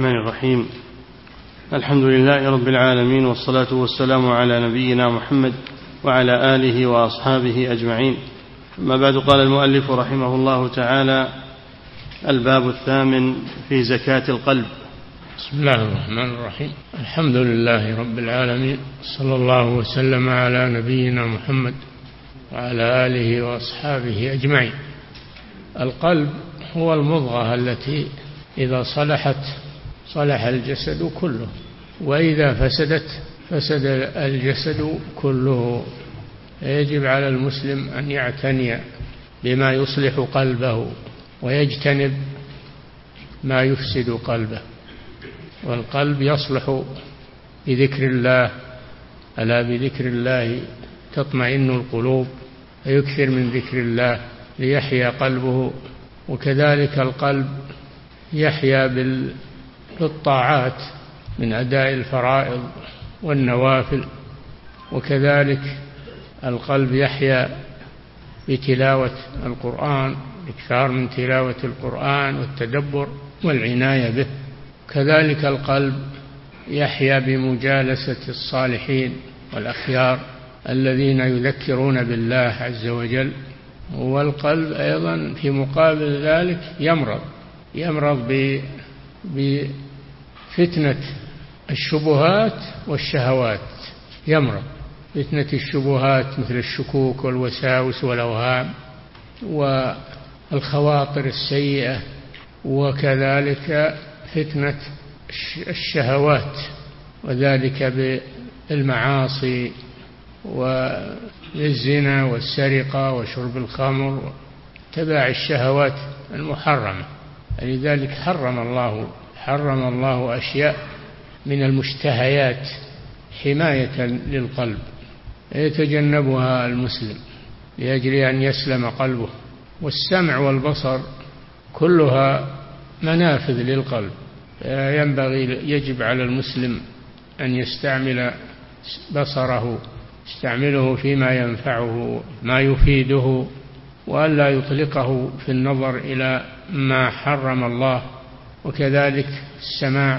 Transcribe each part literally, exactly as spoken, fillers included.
الرحمن الرحيم. الحمد لله رب العالمين، والصلاة والسلام على نبينا محمد وعلى آله وأصحابه أجمعين. أما بعد، قال المؤلف رحمه الله تعالى: الباب الثامن في زكاة القلب. بسم الله الرحمن الرحيم. الحمد لله رب العالمين، صلى الله وسلم على نبينا محمد وعلى آله وأصحابه أجمعين. القلب هو المضغة التي إذا صلحت صلح الجسد كله، وإذا فسدت فسد الجسد كله. يجب على المسلم أن يعتني بما يصلح قلبه ويجتنب ما يفسد قلبه. والقلب يصلح بذكر الله، ألا بذكر الله تطمئن القلوب، فيكثر من ذكر الله ليحيا قلبه. وكذلك القلب يحيا بالطاعات من أداء الفرائض والنوافل، وكذلك القلب يحيا بتلاوة القرآن، إكثار من تلاوة القرآن والتدبر والعناية به. كذلك القلب يحيا بمجالسة الصالحين والأخيار الذين يذكرون بالله عز وجل. والقلب أيضا في مقابل ذلك يمرض يمرض بفتنة الشبهات والشهوات. يمرض فتنة الشبهات مثل الشكوك والوساوس والأوهام والخواطر السيئة، وكذلك فتنة الشهوات، وذلك بالمعاصي والزنا والسرقة وشرب الخمر وتباع الشهوات المحرمة. لذلك حرم الله حرم الله أشياء من المشتهيات حماية للقلب يتجنبها المسلم لأجل أن يسلم قلبه. والسمع والبصر كلها منافذ للقلب، ينبغي يجب على المسلم أن يستعمل بصره يستعمله فيما ينفعه ما يفيده، وألا يطلقه في النظر إلى ما حرم الله. وكذلك السماع،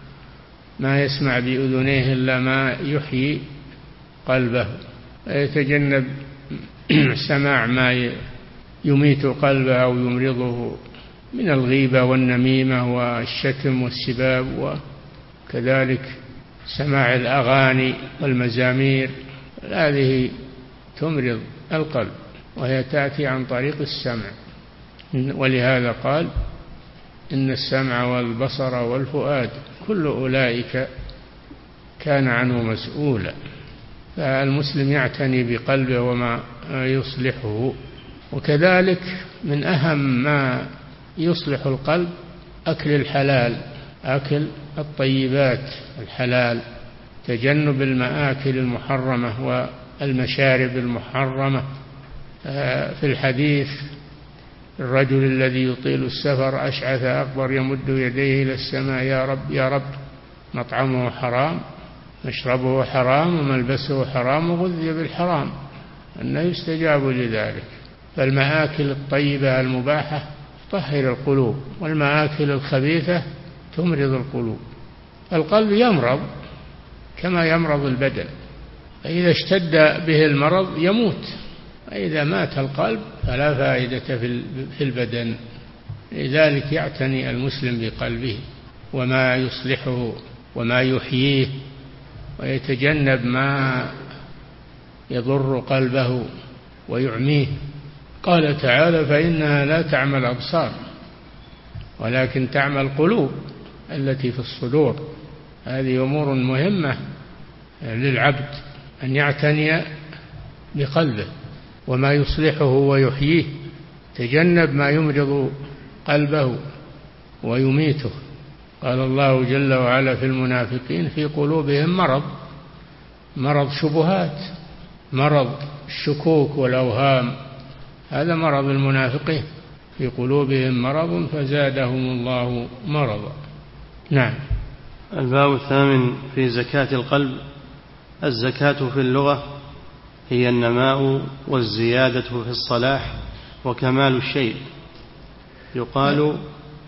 ما يسمع بأذنيه إلا ما يحيي قلبه، يتجنب سماع ما يميت قلبه أو يمرضه من الغيبة والنميمة والشتم والسباب، وكذلك سماع الأغاني والمزامير، هذه تمرض القلب وهي تأتي عن طريق السمع. ولهذا قال: إن السمع والبصر والفؤاد كل أولئك كان عنه مسؤولا. فالمسلم يعتني بقلبه وما يصلحه. وكذلك من أهم ما يصلح القلب أكل الحلال، أكل الطيبات الحلال، تجنب المآكل المحرمة والمشارب المحرمة. في الحديث: الرجل الذي يطيل السفر أشعث أكبر يمد يديه إلى السماء: يا رب يا رب، مطعمه حرام، مشربه حرام، وملبسه حرام، وغذي بالحرام، أنه يستجاب لذلك. فالمآكل الطيبة المباحة تطهر القلوب، والمآكل الخبيثة تمرض القلوب. القلب يمرض كما يمرض البدن، فإذا اشتد به المرض يموت. إذا مات القلب فلا فائدة في البدن. لذلك يعتني المسلم بقلبه وما يصلحه وما يحييه، ويتجنب ما يضر قلبه ويعميه. قال تعالى: فإنها لا تعمى الأبصار ولكن تعمى القلوب التي في الصدور. هذه أمور مهمة للعبد أن يعتني بقلبه وما يصلحه ويحييه، تجنب ما يمرض قلبه ويميته. قال الله جل وعلا في المنافقين: في قلوبهم مرض، مرض شبهات، مرض الشكوك والأوهام، هذا مرض المنافقين، في قلوبهم مرض فزادهم الله مرضا. نعم. الباب الثامن في زكاة القلب. الزكاة في اللغة هي النماء والزيادة في الصلاح وكمال الشيء. يقال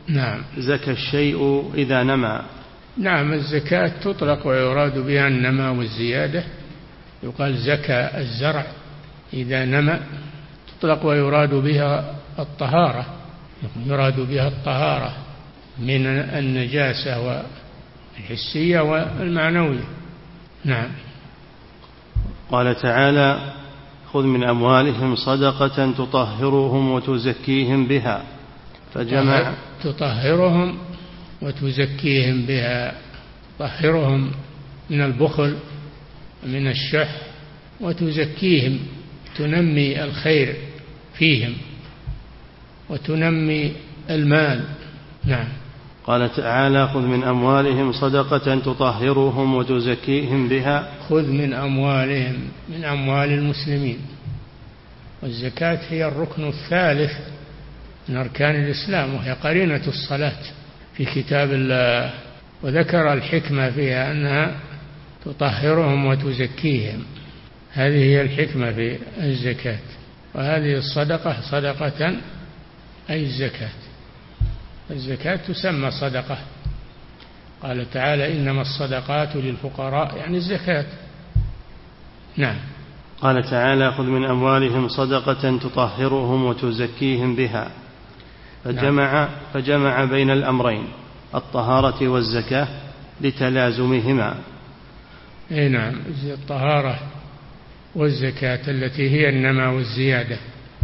نعم. زكى الشيء إذا نمى. نعم، الزكاة تطلق ويراد بها النماء والزيادة. يقال زكى الزرع إذا نمى، تطلق ويراد بها الطهارة، يراد بها الطهارة من النجاسة والحسية والمعنوية. نعم. قال تعالى: خذ من أموالهم صدقة تطهرهم وتزكيهم بها. فجمع تطهرهم وتزكيهم بها، تطهرهم من البخل من الشح، وتزكيهم تنمي الخير فيهم وتنمي المال. نعم. قال تعالى: خذ من أموالهم صدقة تطهرهم وتزكيهم بها. خذ من أموالهم، من أموال المسلمين. والزكاة هي الركن الثالث من أركان الإسلام، وهي قرينة الصلاة في كتاب الله، وذكر الحكمة فيها أنها تطهرهم وتزكيهم. هذه هي الحكمة في الزكاة. وهذه الصدقة صدقة أي الزكاة. الزكاة تسمى صدقة. قال تعالى: إنما الصدقات للفقراء، يعني الزكاة. نعم. قال تعالى: خذ من أموالهم صدقة تطهرهم وتزكيهم بها. فجمع, نعم. فجمع بين الأمرين الطهارة والزكاة لتلازمهما. اي نعم، الطهارة والزكاة التي هي النماء والزيادة،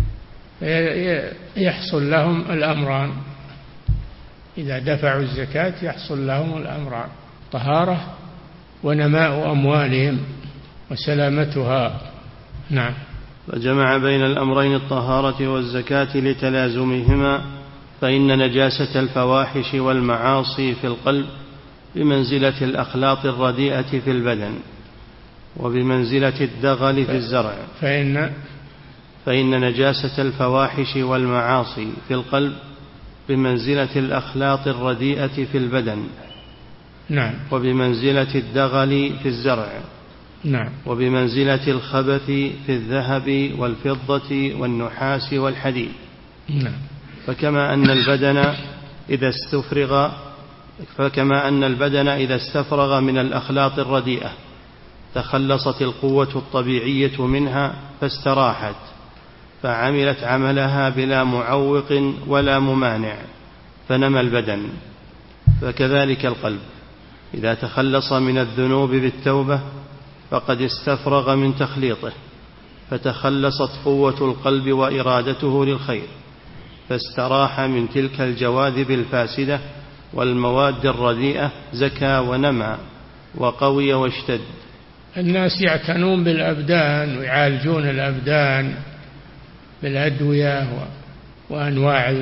يحصل لهم الأمران. إذا دفعوا الزكاة يحصل لهم الأمران: طهارة ونماء أموالهم وسلامتها. نعم. فجمع بين الأمرين الطهارة والزكاة لتلازمهما، فإن نجاسة الفواحش والمعاصي في القلب بمنزلة الأخلاط الرديئة في البدن، وبمنزلة الدغل في الزرع. فإن فإن نجاسة الفواحش والمعاصي في القلب بمنزلة الأخلاط الرديئة في البدن. نعم. وبمنزلة الدغل في الزرع. نعم. وبمنزلة الخبث في الذهب والفضة والنحاس والحديد. نعم. فكما أن البدن إذا استفرغ فكما أن البدن إذا استفرغ من الأخلاط الرديئة تخلصت القوة الطبيعية منها فاستراحت، فعملت عملها بلا معوق ولا ممانع، فنمى البدن. فكذلك القلب إذا تخلص من الذنوب بالتوبة فقد استفرغ من تخليطه، فتخلصت قوة القلب وإرادته للخير، فاستراح من تلك الجواذب الفاسدة والمواد الرديئة، زكى ونمى وقوي واشتد. الناس يعتنون بالأبدان ويعالجون الأبدان بالأدوية وأنواع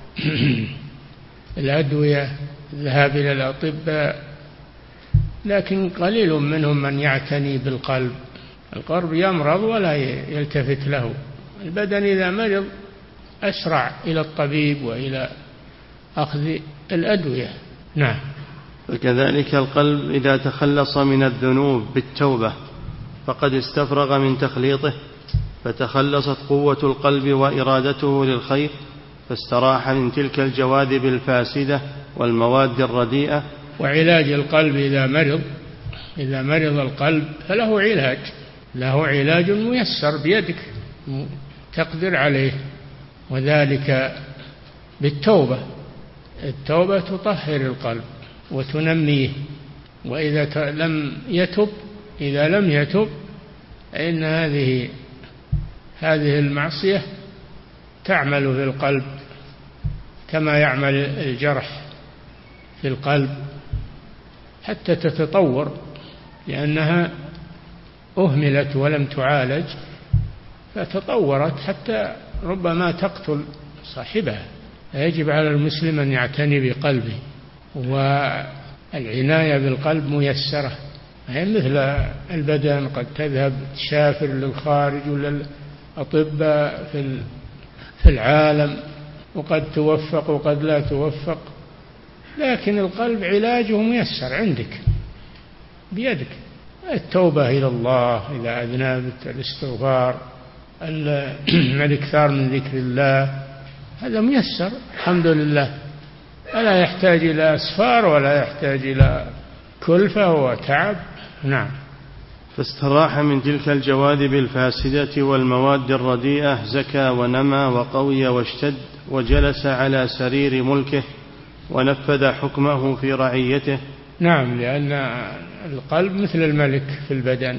الأدوية، الذهاب إلى الأطباء، لكن قليل منهم من يعتني بالقلب. القلب يمرض ولا يلتفت له. البدن إذا مرض أسرع إلى الطبيب وإلى أخذ الأدوية. نعم. فكذلك القلب إذا تخلص من الذنوب بالتوبة فقد استفرغ من تخليطه، فتخلصت قوة القلب وإرادته للخير، فاستراح من تلك الجواذب الفاسدة والمواد الرديئة. وعلاج القلب إذا مرض إذا مرض القلب فله علاج، له علاج ميسر بيدك تقدر عليه، وذلك بالتوبة. التوبة تطهر القلب وتنميه. وإذا لم يتب إذا لم يتب فإن هذه هذه المعصية تعمل في القلب كما يعمل الجرح في القلب حتى تتطور، لأنها أهملت ولم تعالج فتطورت حتى ربما تقتل صاحبها. يجب على المسلم أن يعتني بقلبه، والعناية بالقلب ميسرة. هي مثل البدن قد تذهب تسافر للخارج ولا الأطباء في العالم وقد توفق وقد لا توفق، لكن القلب علاجه ميسر عندك بيدك. التوبة إلى الله إذا أذنبت، الاستغفار، الإكثار من ذكر الله، هذا ميسر الحمد لله. فلا يحتاج إلى أسفار ولا يحتاج إلى كلفة وتعب. نعم. فاستراح من تلك الجواذب الفاسدة والمواد الرديئة، زكى ونمى وقوي واشتد، وجلس على سرير ملكه ونفذ حكمه في رعيته. نعم، لأن القلب مثل الملك في البدن،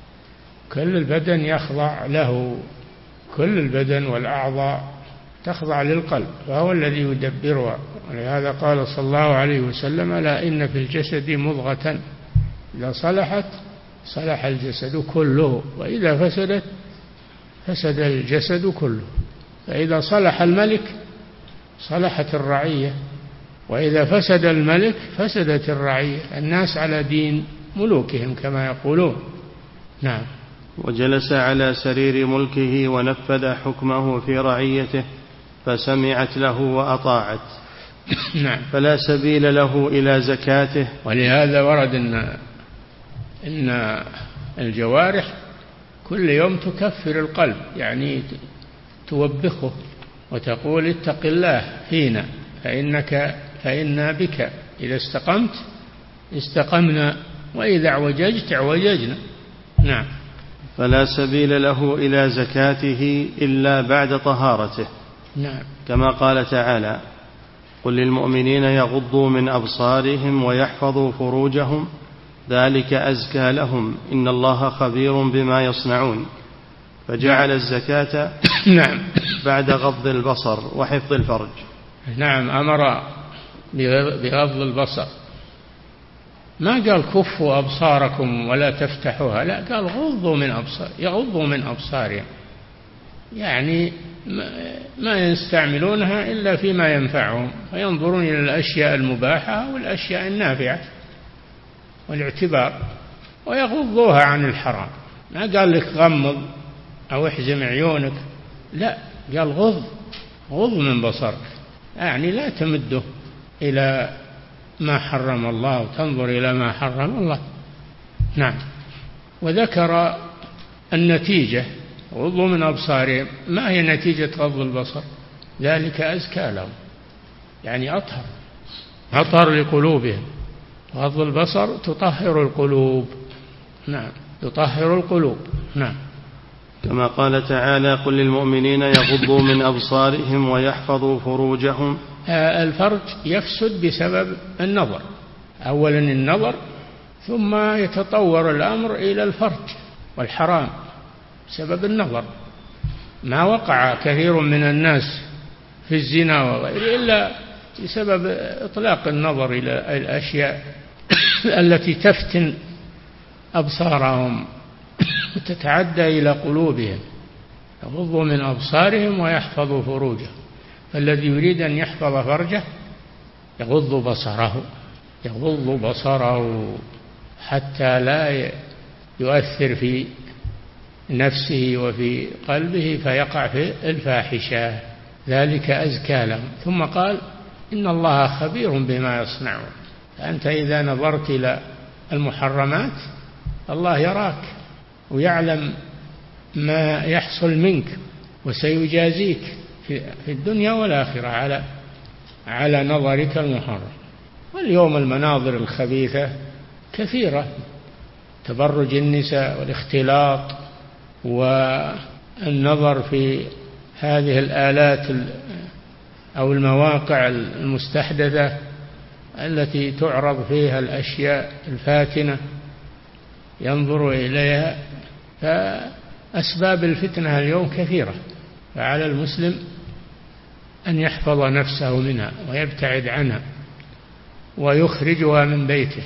كل البدن يخضع له، كل البدن والأعضاء تخضع للقلب، فهو الذي يدبرها. ولهذا قال صلى الله عليه وسلم: لا إن في الجسد مضغة إذا صلحت صلح الجسد كله، وإذا فسدت فسد الجسد كله. فإذا صلح الملك صلحت الرعية، وإذا فسد الملك فسدت الرعية. الناس على دين ملوكهم كما يقولون. نعم. وجلس على سرير ملكه ونفذ حكمه في رعيته، فسمعت له وأطاعت. نعم. فلا سبيل له إلى زكاته. ولهذا ورد إن, إن الجوارح كل يوم تكفر القلب، يعني توبخه وتقول: اتق الله فينا فإنك فإنا بك إذا استقمت استقمنا وإذا اعوججت اعوججنا. نعم. فلا سبيل له إلى زكاته إلا بعد طهارته. نعم. كما قال تعالى: قل للمؤمنين يغضوا من أبصارهم ويحفظوا فروجهم ذلك أزكى لهم إن الله خبير بما يصنعون. فجعل الزكاة نعم بعد غض البصر وحفظ الفرج. نعم، أمر بغض البصر، ما قال كفوا أبصاركم ولا تفتحوها، لا، قال غضوا من أبصار يغضوا من أبصارهم، يعني ما يستعملونها إلا فيما ينفعهم، فينظرون إلى الأشياء المباحة والأشياء النافعة والاعتبار، ويغضوها عن الحرام. ما قال لك غمض أو احزم عيونك، لا، قال غض غض من بصرك، يعني لا تمده إلى ما حرم الله وتنظر إلى ما حرم الله. نعم. وذكر النتيجة: غضوا من أبصارهم. ما هي نتيجة غض البصر؟ ذلك أزكى لهم، يعني أطهر أطهر لقلوبهم. غض البصر تطهر القلوب. نعم، تطهر القلوب. نعم. كما قال تعالى: قل للمؤمنين يغضوا من أبصارهم ويحفظوا فروجهم. الفرج يفسد بسبب النظر، أولا النظر، ثم يتطور الأمر إلى الفرج والحرام بسبب النظر. ما وقع كثير من الناس في الزنا وغيره إلا بسبب إطلاق النظر إلى الأشياء التي تفتن أبصارهم وتتعدى إلى قلوبهم. يغضوا من أبصارهم ويحفظوا فروجهم. فالذي يريد أن يحفظ فرجه يغض بصره يغض بصره حتى لا يؤثر في نفسه وفي قلبه فيقع في الفاحشة، ذلك أزكى لهم. ثم قال: إن الله خبير بما يصنعون. فأنت إذا نظرت إلى المحرمات الله يراك ويعلم ما يحصل منك، وسيجازيك في الدنيا والآخرة على على نظرك المحرم. واليوم المناظر الخبيثة كثيرة، تبرج النساء والاختلاط والنظر في هذه الآلات أو المواقع المستحدثة التي تعرض فيها الأشياء الفاتنة ينظر إليها. فأسباب الفتنة اليوم كثيرة، فعلى المسلم أن يحفظ نفسه منها ويبتعد عنها ويخرجها من بيته.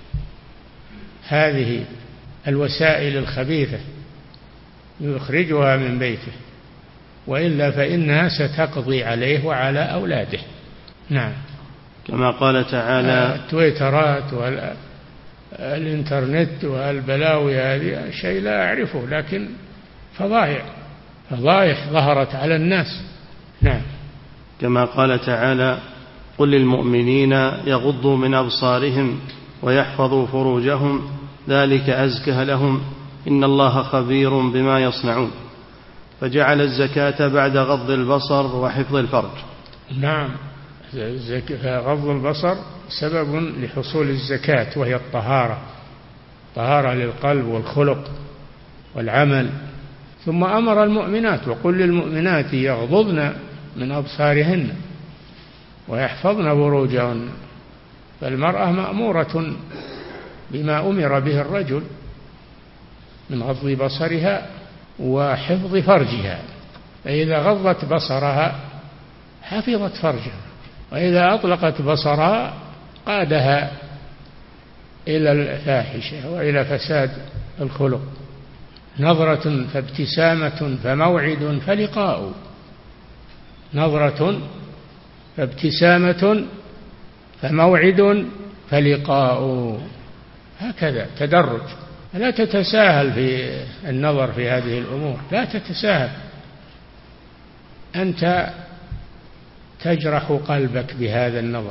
هذه الوسائل الخبيثة يخرجها من بيته، وإلا فإنها ستقضي عليه وعلى أولاده. نعم. كما قال تعالى: التويترات والإنترنت والبلاوي هذه شيء لا أعرفه، لكن فضائح فضائح ظهرت على الناس. نعم. كما قال تعالى: قل للمؤمنين يغضوا من أبصارهم ويحفظوا فروجهم ذلك أزكى لهم إن الله خبير بما يصنعون. فجعل الزكاة بعد غض البصر وحفظ الفرج. نعم، فغض البصر سبب لحصول الزكاة، وهي الطهارة، طهارة للقلب والخلق والعمل. ثم أمر المؤمنات: وقل للمؤمنات يغضضن من أبصارهن ويحفظن فروجهن. فالمرأة مأمورة بما أمر به الرجل من غض بصرها وحفظ فرجها، فإذا غضت بصرها حفظت فرجها، وإذا أطلقت بصرها قادها إلى الفاحشة وإلى فساد الخلق. نظرة فابتسامة فموعد فلقاء، نظرة فابتسامة فموعد فلقاء، هكذا تدرج. لا تتساهل في النظر في هذه الأمور، لا تتساهل، أنت تجرح قلبك بهذا النظر.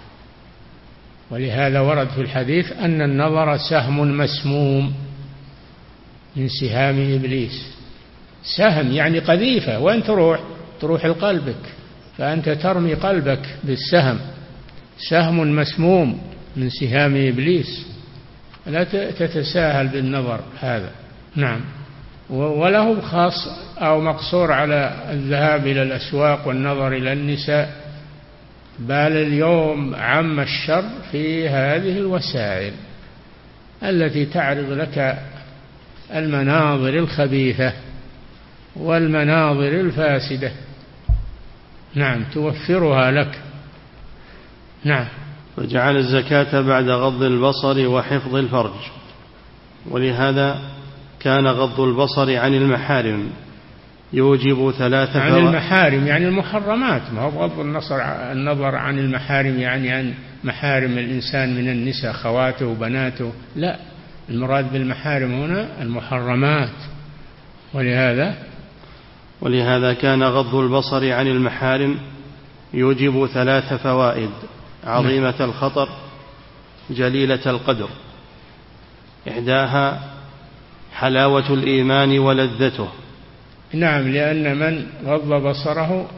ولهذا ورد في الحديث أن النظر سهم مسموم من سهام إبليس. سهم يعني قذيفة، وين تروح؟ تروح لقلبك، فأنت ترمي قلبك بالسهم، سهم مسموم من سهام إبليس. لا تتساهل بالنظر هذا. نعم. وله خاص أو مقصور على الذهاب إلى الأسواق والنظر إلى النساء، بل اليوم عم الشر في هذه الوسائل التي تعرض لك المناظر الخبيثة والمناظر الفاسدة، نعم، توفرها لك. نعم. وجعل الزكاة بعد غض البصر وحفظ الفرج، ولهذا كان غض البصر عن المحارم يوجب ثلاثة عن المحارم يعني المحرمات، ما هو غض النظر عن المحارم يعني عن محارم الإنسان من النساء خواته وبناته، لا، المراد بالمحارم هنا المحرمات. ولهذا ولهذا كان غض البصر عن المحارم يوجب ثلاث فوائد عظيمة الخطر جليلة القدر. إحداها حلاوة الإيمان ولذته. نعم، لأن من غض بصره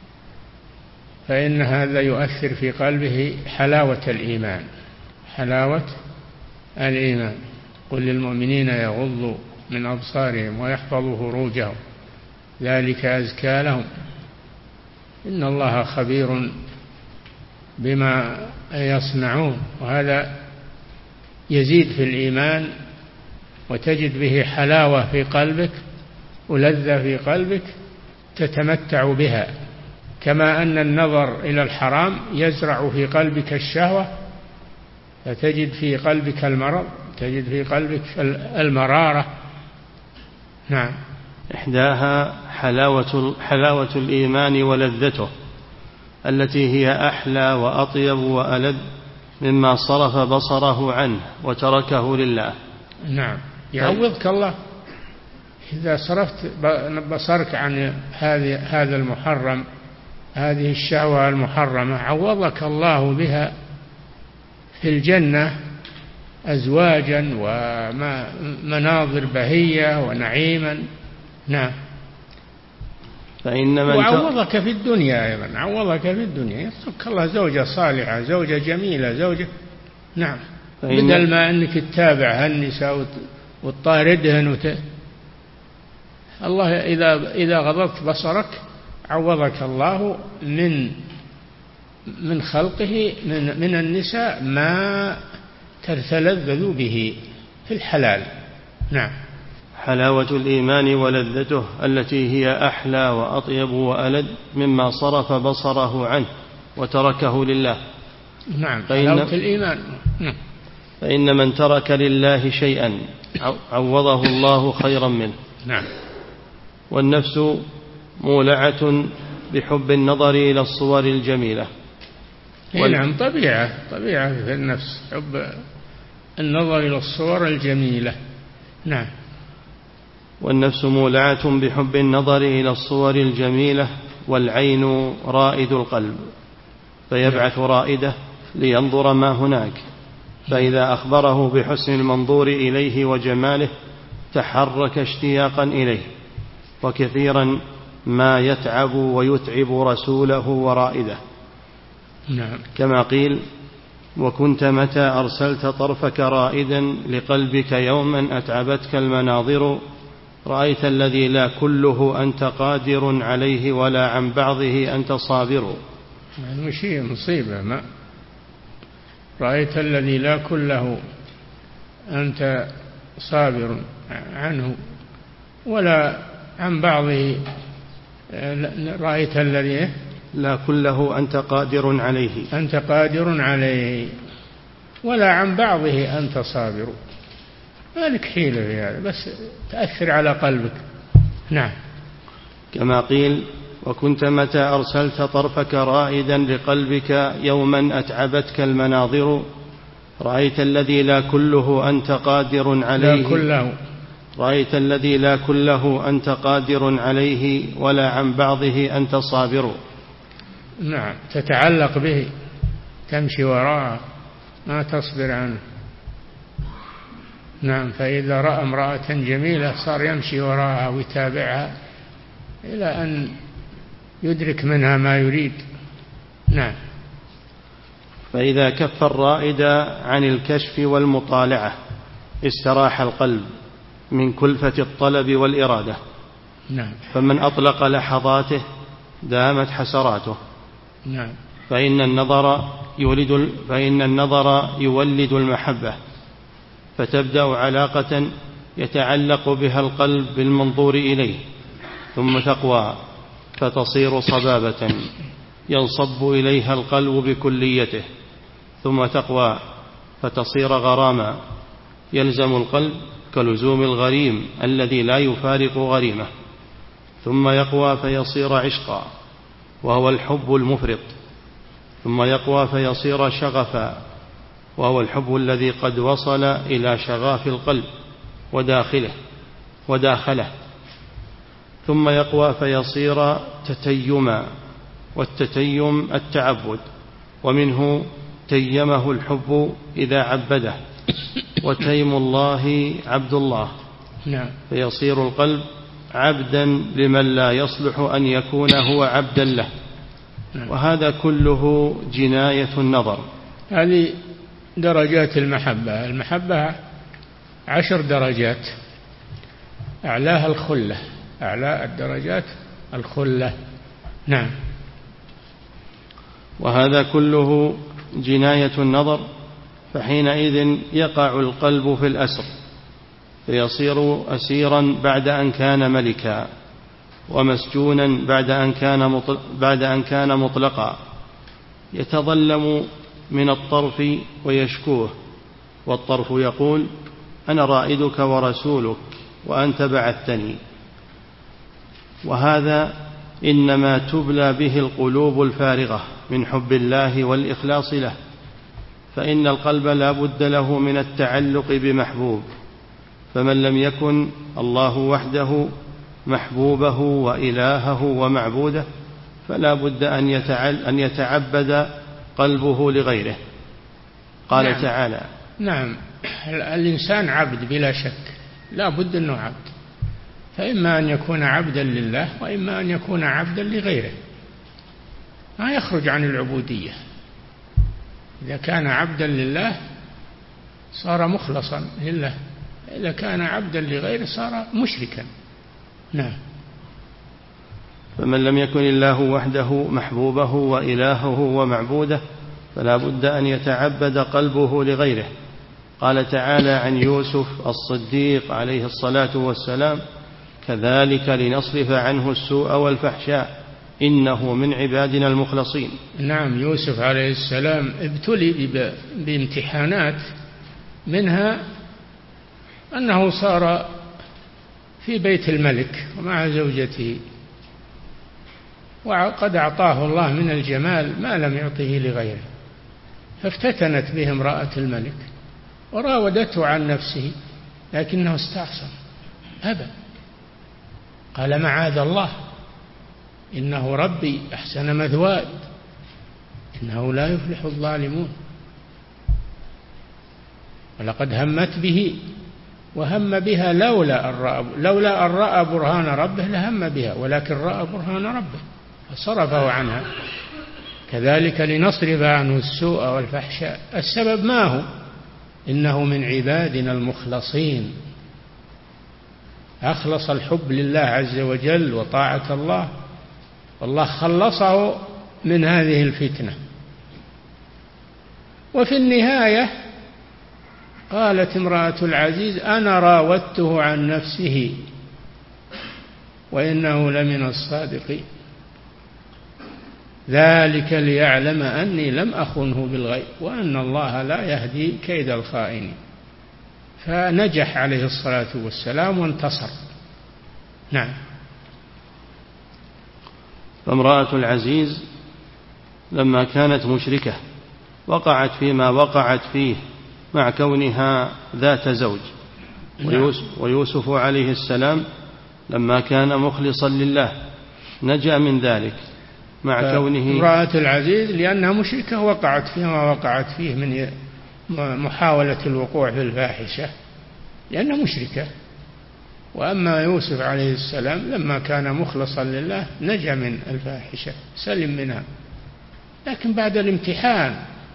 فإن هذا يؤثر في قلبه حلاوة الإيمان، حلاوة الإيمان. قل للمؤمنين يغضوا من أبصارهم ويحفظوا فروجهم ذلك أزكى لهم إن الله خبير بما يصنعون. وهذا يزيد في الإيمان، وتجد به حلاوة في قلبك ولذة في قلبك تتمتع بها، كما أن النظر إلى الحرام يزرع في قلبك الشهوة، فتجد في قلبك المرض، تجد في قلبك المرارة. نعم. إحداها حلاوة, حلاوة الإيمان ولذته التي هي أحلى وأطيب وألذ مما صرف بصره عنه وتركه لله. نعم، يعوضك الله إذا صرفت بصرك عن هذا المحرم، هذه الشهوة المحرمة، عوضك الله بها في الجنة أزواجا ومناظر بهية ونعيما. نعم. فإن من وعوضك في الدنيا أيضا، عوضك في الدنيا، يرزقك الله زوجة صالحة، زوجة جميلة، زوجة. نعم. بدل ما أنك تتابع هالنساء وتطاردهن وت... الله إذا إذا غضضت بصرك عوضك الله من من خلقه من من النساء ما تتلذذ به في الحلال. نعم. حلاوة الإيمان ولذته التي هي أحلى وأطيب وألذ مما صرف بصره عنه وتركه لله. نعم، حلاوة الإيمان. نعم. فإن من ترك لله شيئا عوضه الله خيرا منه. نعم. والنفس مولعة بحب النظر إلى الصور الجميلة. وال... نعم، طبيعة طبيعة في النفس حب النظر إلى الصور الجميلة. نعم. والنفس مولعة بحب النظر إلى الصور الجميلة، والعين رائد القلب، فيبعث رائده لينظر ما هناك، فإذا أخبره بحسن المنظور إليه وجماله تحرك اشتياقا إليه، وكثيرا ما يتعب ويتعب رسوله ورائده. نعم. كما قيل: وكنت متى أرسلت طرفك رائدا لقلبك يوما أتعبتك المناظر، رأيت الذي لا كله أنت قادر عليه ولا عن بعضه أنت صابر. يعني شيء مصيبة، ما رأيت الذي لا كله أنت صابر عنه ولا عن بعضه، رأيت الذي لا كله أنت قادر عليه أنت قادر عليه ولا عن بعضه أنت صابر. مالك حيلة في هذا، بس تأثر على قلبك. نعم. كما قيل: وكنت متى أرسلت طرفك رائدا لقلبك يوما أتعبتك المناظر، رأيت الذي لا كله أنت قادر عليه لا كله رأيت الذي لا كله أنت قادر عليه ولا عن بعضه أنت صابر. نعم، تتعلق به، تمشي وراءه، ما تصبر عنه. نعم. فإذا رأى امرأة جميلة صار يمشي وراءها ويتابعها إلى أن يدرك منها ما يريد. نعم. فإذا كف الرائد عن الكشف والمطالعة استراح القلب من كلفة الطلب والإرادة. نعم. فمن أطلق لحظاته دامت حسراته. نعم. فإن النظر يولد فإن النظر يولد المحبة، فتبدأ علاقة يتعلق بها القلب بالمنظور إليه، ثم تقوى فتصير صبابة ينصب إليها القلب بكليته، ثم تقوى فتصير غراما يلزم القلب كلزوم الغريم الذي لا يفارق غريمه، ثم يقوى فيصير عشقا وهو الحب المفرط، ثم يقوى فيصير شغفا وهو الحب الذي قد وصل إلى شغاف القلب وداخله وداخله ثم يقوى فيصير تتيما، والتتيم التعبد، ومنه تيمه الحب إذا عبده، وتيم الله عبد الله. نعم. فيصير القلب عبدا لمن لا يصلح أن يكون هو عبدا له. وهذا كله جناية النظر. هذه درجات المحبة. المحبة عشر درجات، أعلاها الخلة، أعلى الدرجات الخلة. نعم. وهذا كله جناية النظر، فحينئذ يقع القلب في الأسر، فيصير أسيرا بعد أن كان ملكا، ومسجونا بعد أن كان بعد أن كان مطلقا، يتظلم من الطرف ويشكوه، والطرف يقول: أنا رائدك ورسولك وأنت بعثتني. وهذا إنما تبلى به القلوب الفارغة من حب الله والإخلاص له، فإن القلب لا بد له من التعلق بمحبوب، فمن لم يكن الله وحده محبوبه وإلهه ومعبوده فلا بد أن يتعبد قلبه لغيره. قال نعم. تعالى: نعم، الإنسان عبد بلا شك، لا بد أنه عبد، فإما أن يكون عبدا لله وإما أن يكون عبدا لغيره، ما يخرج عن العبودية. إذا كان عبدا لله صار مخلصا لله، إذا كان عبدا لغيره صار مشركا. نعم. فمن لم يكن الله وحده محبوبه وإلهه ومعبوده فلا بد أن يتعبد قلبه لغيره. قال تعالى عن يوسف الصديق عليه الصلاة والسلام: كذلك لنصرف عنه السوء والفحشاء إنه من عبادنا المخلصين. نعم، يوسف عليه السلام ابتلي بامتحانات، منها أنه صار في بيت الملك ومع زوجته، وقد أعطاه الله من الجمال ما لم يعطه لغيره، فافتتنت به امرأة الملك وراودته عن نفسه، لكنه استعصم أبى، قال: معاذ الله، إنه ربي أحسن مثواي إنه لا يفلح الظالمون. ولقد همت به وهم بها لولا أن رأى لولا أن رأى برهان ربه لهم بها، ولكن رأى برهان ربه فصرفه عنها، كذلك لنصرف عنه السوء والفحشاء. السبب ما هو؟ إنه من عبادنا المخلصين، أخلص الحب لله عز وجل وطاعة الله، والله خلصه من هذه الفتنة. وفي النهاية قالت امرأة العزيز: أنا راودته عن نفسه وإنه لمن الصادقين، ذلك ليعلم أني لم أخنه بالغيب وأن الله لا يهدي كيد الخائنين. فنجح عليه الصلاة والسلام وانتصر. نعم. فامرأة العزيز لما كانت مشركة وقعت فيما وقعت فيه مع كونها ذات زوج. ويوسف, ويوسف عليه السلام لما كان مخلصا لله نجا من ذلك مع كونه. امرأة العزيز لأنها مشركة وقعت فيما وقعت فيه من محاولة الوقوع في الفاحشة لأنها مشركة. وأما يوسف عليه السلام لما كان مخلصا لله نجا من الفاحشة، سلم منها، لكن بعد الامتحان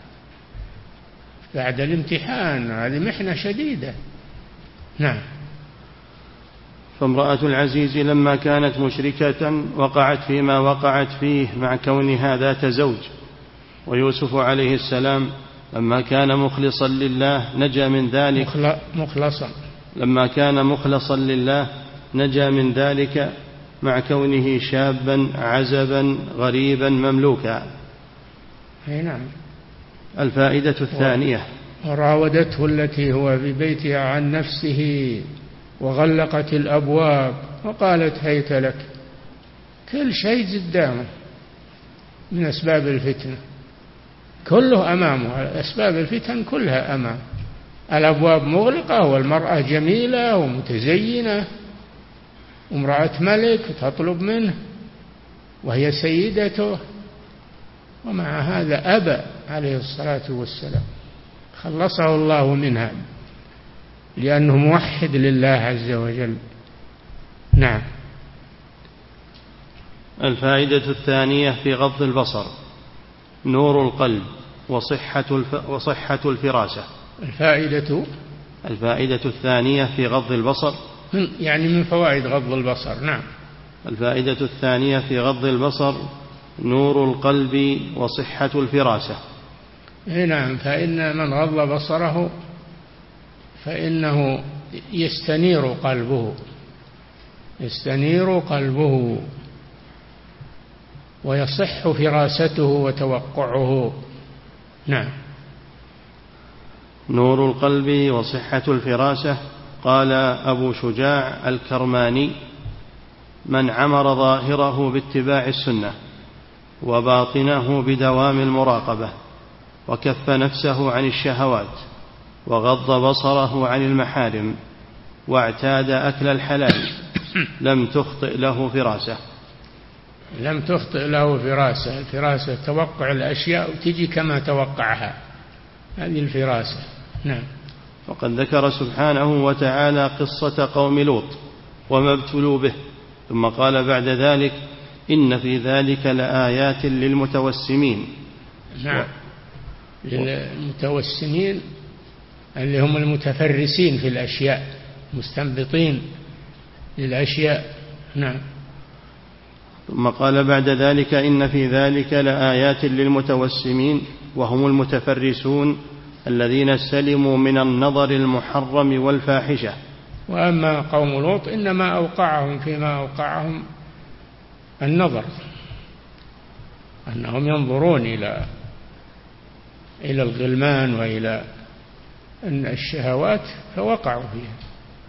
بعد الامتحان هذه محنة شديدة. نعم. فامرأة العزيز لما كانت مشركة وقعت فيما وقعت فيه مع كونها ذات زوج. ويوسف عليه السلام لما كان مخلصا لله نجا من ذلك مخلصا لما كان مخلصا لله نجا من ذلك مع كونه شابا عزبا غريبا مملوكا. نعم. الفائدة الثانية: وراودته التي هو في بيتها عن نفسه وغلقت الأبواب وقالت هيت لك. كل شيء قدامه من أسباب الفتنة، كله أمامه، أسباب الفتن كلها أمامه. الأبواب مغلقة والمرأة جميلة ومتزينة وامرأة ملك تطلب منه وهي سيدته، ومع هذا أبى عليه الصلاة والسلام، خلصه الله منها لأنه موحد لله عز وجل. نعم. الفائدة الثانية في غض البصر: نور القلب وصحة, الف... وصحة الفراسة. الفائدة الفائدة الثانية في غض البصر من يعني من فوائد غض البصر. نعم. الفائدة الثانية في غض البصر نور القلب وصحة الفراسة. نعم. فإن من غض بصره فإنه يستنير قلبه يستنير قلبه ويصح فراسته وتوقعه. نعم. نور القلب وصحة الفراسة. قال أبو شجاع الكرماني: من عمر ظاهره باتباع السنة وباطنه بدوام المراقبة وكف نفسه عن الشهوات وغض بصره عن المحارم واعتاد أكل الحلال لم تخطئ له فراسة. لم تخطئ له فراسة. الفراسة توقع الأشياء وتجي كما توقعها، هذه الفراسة. نعم. وقد ذكر سبحانه وتعالى قصة قوم لوط وما ابتلوا به، ثم قال بعد ذلك: إن في ذلك لآيات للمتوسمين. نعم. للمتوسمين اللي هم المتفرسين في الأشياء، مستنبطين للأشياء. نعم. ثم قال بعد ذلك: إن في ذلك لآيات للمتوسمين وهم المتفرسون الذين سلموا من النظر المحرم والفاحشة. وأما قوم لوط إنما أوقعهم فيما أوقعهم النظر، أنهم ينظرون إلى إلى الغلمان وإلى الشهوات فوقعوا فيها.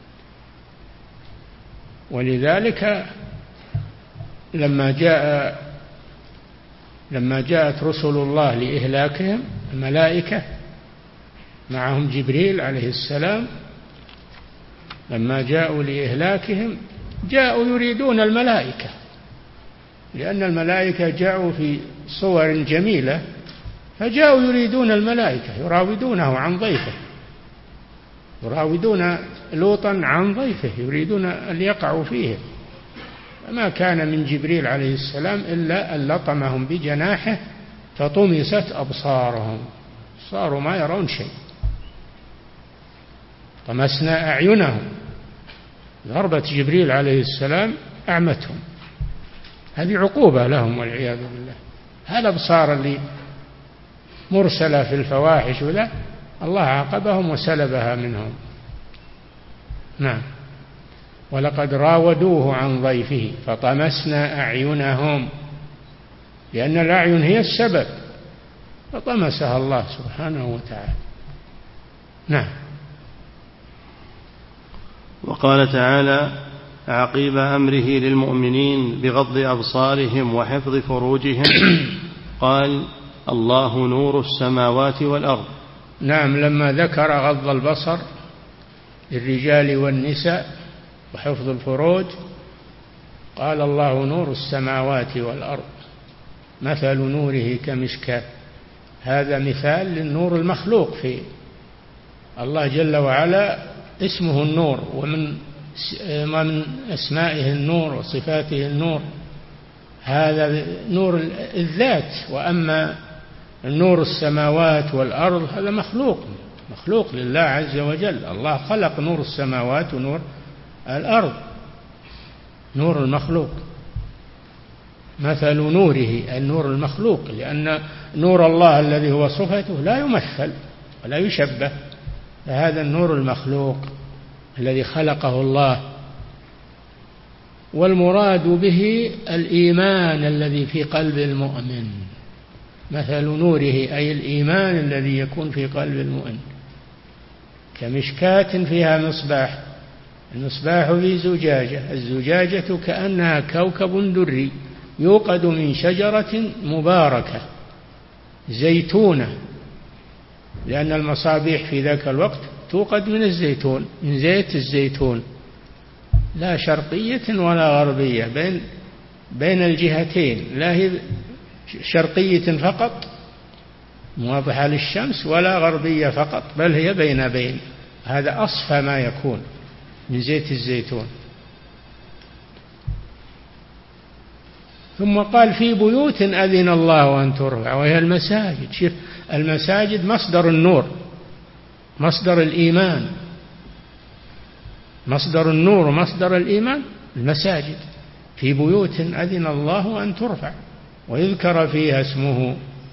ولذلك لما جاء لما جاءت رسل الله لإهلاكهم الملائكة معهم جبريل عليه السلام، لما جاءوا لإهلاكهم جاءوا يريدون الملائكة، لأن الملائكة جاءوا في صور جميلة فجاءوا يريدون الملائكة، يراودونه عن ضيفه، يراودون لوطا عن ضيفه، يريدون أن يقعوا فيه. فما كان من جبريل عليه السلام إلا أن لطمهم بجناحه فطمست أبصارهم، صاروا ما يرون شيء. طمسنا أعينهم، ضربة جبريل عليه السلام أعمتهم، هذه عقوبة لهم والعياذ بالله. هالأبصار اللي مرسلة في الفواحش ولا الله عاقبهم وسلبها منهم. نعم. ولقد راودوه عن ضيفه فطمسنا أعينهم، لأن الأعين هي السبب، فطمسها الله سبحانه وتعالى. نعم. وقال تعالى عقيب أمره للمؤمنين بغض أبصارهم وحفظ فروجهم قال الله نور السماوات والأرض. نعم، لما ذكر غض البصر للرجال والنساء وحفظ الفروج قال الله نور السماوات والأرض مثل نوره كمشكاة. هذا مثال للنور المخلوق في الله جل وعلا، اسمه النور، ومن من أسمائه النور وصفاته النور، هذا نور الذات. وأما النور السماوات والأرض هذا مخلوق مخلوق لله عز وجل. الله خلق نور السماوات ونور الأرض، نور المخلوق. مثل نوره النور المخلوق، لأن نور الله الذي هو صفته لا يمثل ولا يشبه، فهذا النور المخلوق الذي خلقه الله. والمراد به الإيمان الذي في قلب المؤمن. مثل نوره أي الإيمان الذي يكون في قلب المؤمن. كمشكاة فيها مصباح، المصباح في زجاجة، الزجاجة كأنها كوكب دري يوقد من شجرة مباركة زيتونة، لأن المصابيح في ذاك الوقت توقد من الزيتون، من زيت الزيتون، لا شرقية ولا غربية، بين بين الجهتين، لا هي شرقية فقط واضحة للشمس ولا غربية فقط، بل هي بين بين. هذا أصفى ما يكون من زيت الزيتون. ثم قال في بيوت أذن الله أن ترفع، وهي المساجد. شوف، المساجد مصدر النور، مصدر الإيمان، مصدر النور ومصدر الإيمان المساجد. في بيوت أذن الله أن ترفع ويذكر فيها اسمه.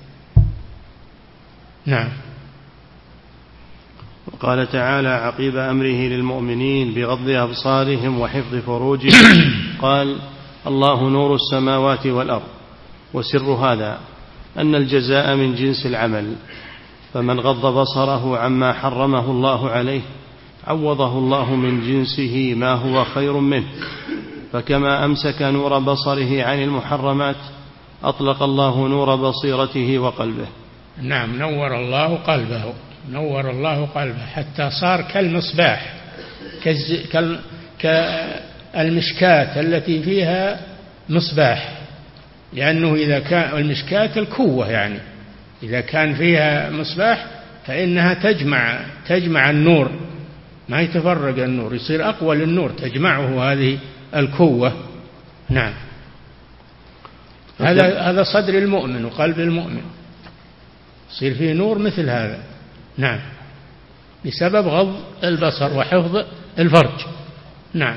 نعم. وقال تعالى عقيب أمره للمؤمنين بغض أبصارهم وحفظ فروجهم قال الله نور السماوات والأرض. وسر هذا أن الجزاء من جنس العمل، فمن غض بصره عما حرمه الله عليه عوضه الله من جنسه ما هو خير منه. فكما أمسك نور بصره عن المحرمات أطلق الله نور بصيرته وقلبه. نعم، نور الله قلبه، نور الله قلبه حتى صار كالمصباح، كالمشكاة التي فيها مصباح، لأنه إذا كان المشكاة الكوة، يعني إذا كان فيها مصباح فإنها تجمع تجمع النور، ما يتفرق النور، يصير أقوى للنور، تجمعه هذه الكوة. نعم. هذا هذا صدر المؤمن وقلب المؤمن، يصير فيه نور مثل هذا. نعم، بسبب غض البصر وحفظ الفرج. نعم.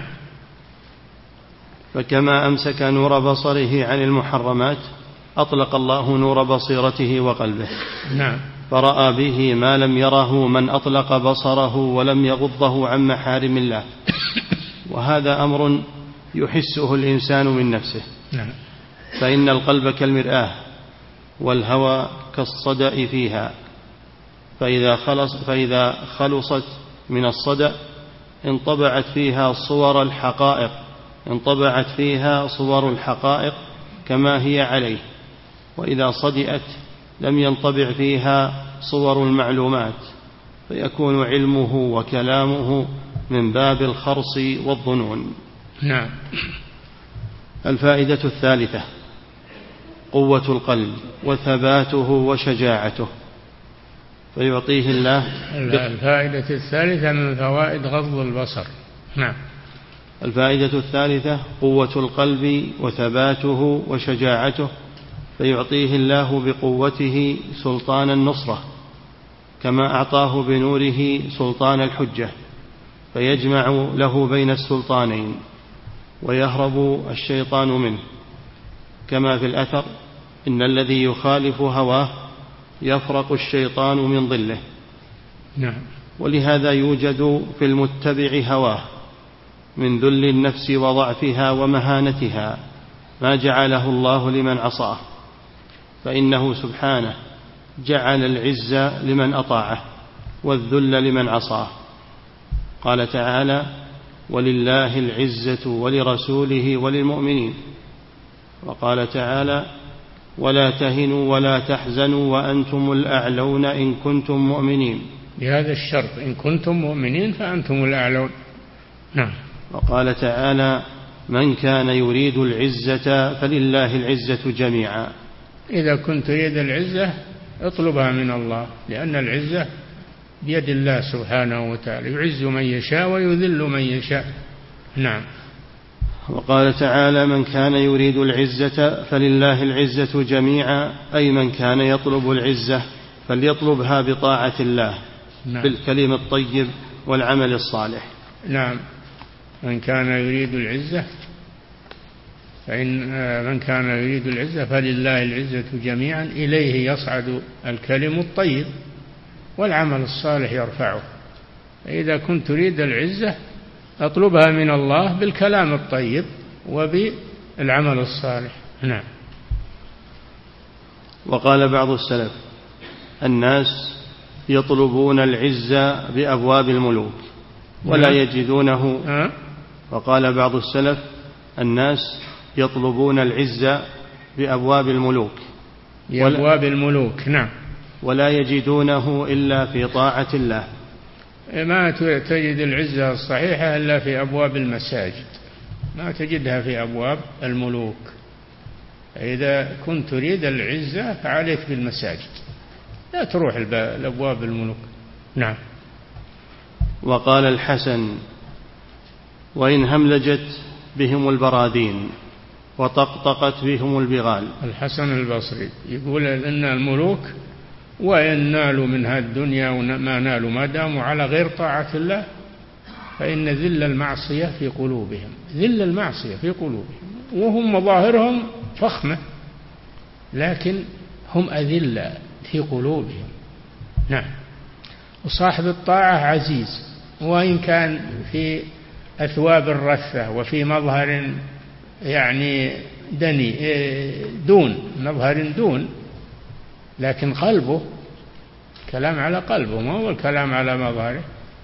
فكما أمسك نور بصره عن المحرمات أطلق الله نور بصيرته وقلبه. نعم. فرأى به ما لم يره من أطلق بصره ولم يغضه عن محارم الله. وهذا أمر يحسه الإنسان من نفسه. نعم. فإن القلب كالمرآة والهوى كالصدأ فيها، فإذا, خلص فإذا خلصت من الصدأ انطبعت فيها صور الحقائق انطبعت فيها صور الحقائق كما هي عليه، وإذا صدئت لم ينطبع فيها صور المعلومات، فيكون علمه وكلامه من باب الخرص والظنون. نعم. الفائدة الثالثة قوة القلب وثباته وشجاعته، فيعطيه الله. الفائدة الثالثة من فوائد غض البصر. نعم. الفائدة الثالثة قوة القلب وثباته وشجاعته، فيعطيه الله بقوته سلطان النصرة كما أعطاه بنوره سلطان الحجة، فيجمع له بين السلطانين ويهرب الشيطان منه، كما في الأثر: إن الذي يخالف هواه يفرق الشيطان من ظله. نعم. ولهذا يوجد في المتبع هواه من ذل النفس وضعفها ومهانتها ما جعله الله لمن عصاه، فإنه سبحانه جعل العز لمن أطاعه والذل لمن عصاه. قال تعالى: ولله العزة ولرسوله وللمؤمنين. وقال تعالى: ولا تهنوا ولا تحزنوا وأنتم الأعلون إن كنتم مؤمنين. بهذا الشرط: إن كنتم مؤمنين فأنتم الأعلون. نعم. وقال تعالى: من كان يريد العزة فلله العزة جميعا. إذا كنت تريد العزة اطلبها من الله، لأن العزة بيد الله سبحانه وتعالى، يعز من يشاء ويذل من يشاء. نعم. وقال تعالى: من كان يريد العزة فلله العزة جميعا، أي من كان يطلب العزة فليطلبها بطاعة الله. نعم. بالكلم الطيب والعمل الصالح. نعم. من كان يريد العزة فإن من كان يريد العزة فلله العزة جميعا، إليه يصعد الكلم الطيب والعمل الصالح يرفعه. إذا كنت تريد العزة اطلبها من الله بالكلام الطيب وبالعمل الصالح. نعم. وقال بعض السلف: الناس يطلبون العزة بأبواب الملوك ولا يجدونه. وقال بعض السلف: الناس يطلبون العزة بأبواب الملوك بأبواب الملوك. نعم. ولا يجدونه إلا في طاعة الله. ما تجد العزة الصحيحة إلا في أبواب المساجد، ما تجدها في أبواب الملوك. إذا كنت تريد العزة فعليك بالمساجد، لا تروح لأبواب الملوك. نعم. وقال الحسن: وإن هملجت بهم البرادين وطقطقت بهم البغال. الحسن البصري يقول إن الملوك وإن نالوا من هذه الدنيا وما نالوا ما داموا على غير طاعة الله فإن ذل المعصية في قلوبهم، ذل المعصية في قلوبهم، وهم مظاهرهم فخمة لكن هم أذلة في قلوبهم. نعم. وصاحب الطاعة عزيز وإن كان في أثواب الرثة وفي مظهر يعني دني دون مظهر دون، لكن قلبه كلام على قلبه ما هو الكلام على مظهره.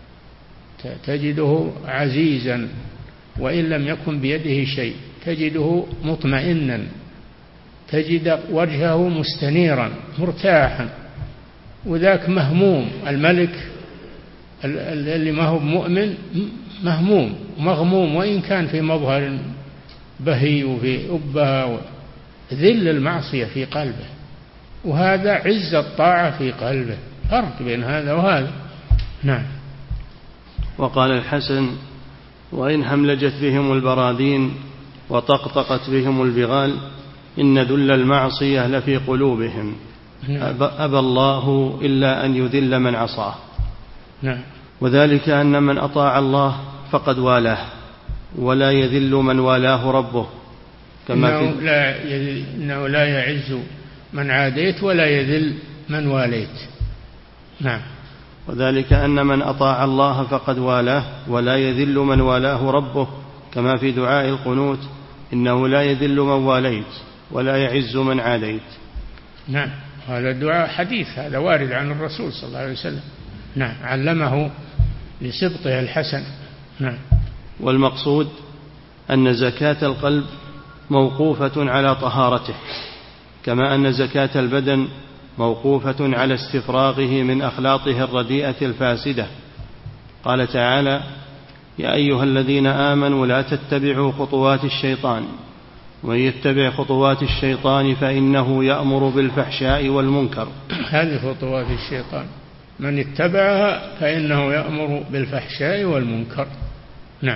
تجده عزيزا وإن لم يكن بيده شيء، تجده مطمئنا، تجد وجهه مستنيرا مرتاحا، وذاك مهموم. الملك اللي ما هو مؤمن مهموم مغموم وإن كان في مظهر بهي وفي أبها، ذل المعصية في قلبه، وهذا عز الطاعة في قلبه، فرق بين هذا وهذا. نعم. وقال الحسن: وإن هملجت بهم البرادين وطقطقت بهم البغال إن ذل المعصية لفي قلوبهم. نعم. أبى الله إلا أن يذل من عصاه. نعم. وذلك أن من أطاع الله فقد والاه ولا يذل من والاه ربه، كما إنه لا, إنه لا يعز من عاديت ولا يذل من واليت. نعم. وذلك أن من أطاع الله فقد والاه ولا يذل من والاه ربه، كما في دعاء القنوت: إنه لا يذل من واليت ولا يعز من عاديت. نعم. هذا الدعاء حديث، هذا وارد عن الرسول صلى الله عليه وسلم. نعم. علمه لسبطه الحسن. نعم. والمقصود أن زكاة القلب موقوفة على طهارته، كما أن زكاة البدن موقوفة على استفراغه من أخلاطه الرديئة الفاسدة. قال تعالى: يا أيها الذين آمنوا لا تتبعوا خطوات الشيطان ومن يتبع خطوات الشيطان فإنه يأمر بالفحشاء والمنكر. هذه خطوات الشيطان، من اتبعها فإنه يأمر بالفحشاء والمنكر. نعم.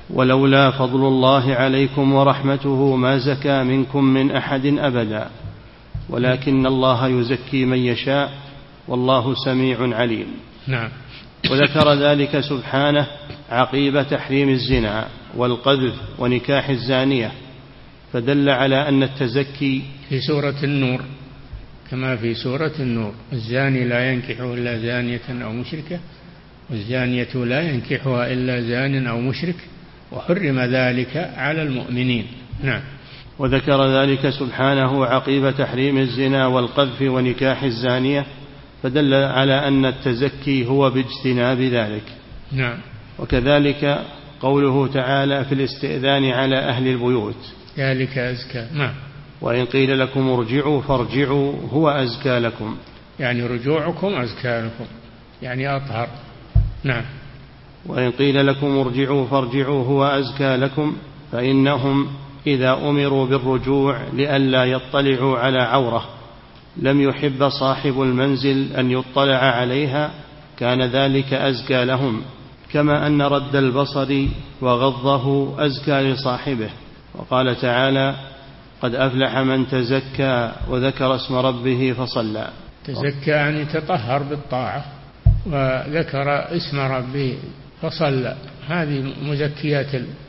ولولا فضل الله عليكم ورحمته ما زكى منكم من أحد أبدا ولكن الله يزكي من يشاء والله سميع عليم. نعم. وذكر ذلك سبحانه عقيب تحريم الزنا والقذف ونكاح الزانية، فدل على أن التزكي في سورة النور كما في سورة النور: الزاني لا ينكح إلا زانية أو مشركة والزانية لا ينكحها إلا زان أو مشرك وحرم ذلك على المؤمنين. نعم. وذكر ذلك سبحانه عقيب تحريم الزنا والقذف ونكاح الزانية، فدل على أن التزكي هو باجتناب ذلك. نعم. وكذلك قوله تعالى في الاستئذان على أهل البيوت: ذلك أزكى. نعم. وإن قيل لكم ارجعوا فارجعوا هو أزكى لكم، يعني رجوعكم أزكى لكم، يعني أطهر. نعم. وإن قيل لكم ارجعوا فارجعوا هو أزكى لكم، فإنهم إذا أمروا بالرجوع لئلا يطلعوا على عورة لم يحب صاحب المنزل أن يطلع عليها، كان ذلك أزكى لهم، كما أن رد البصر وغضه أزكى لصاحبه. وقال تعالى: قد أفلح من تزكى وذكر اسم ربه فصلى. تزكى يعني تطهر بالطاعة وذكر اسم ربه فصلى، هذه مزكيات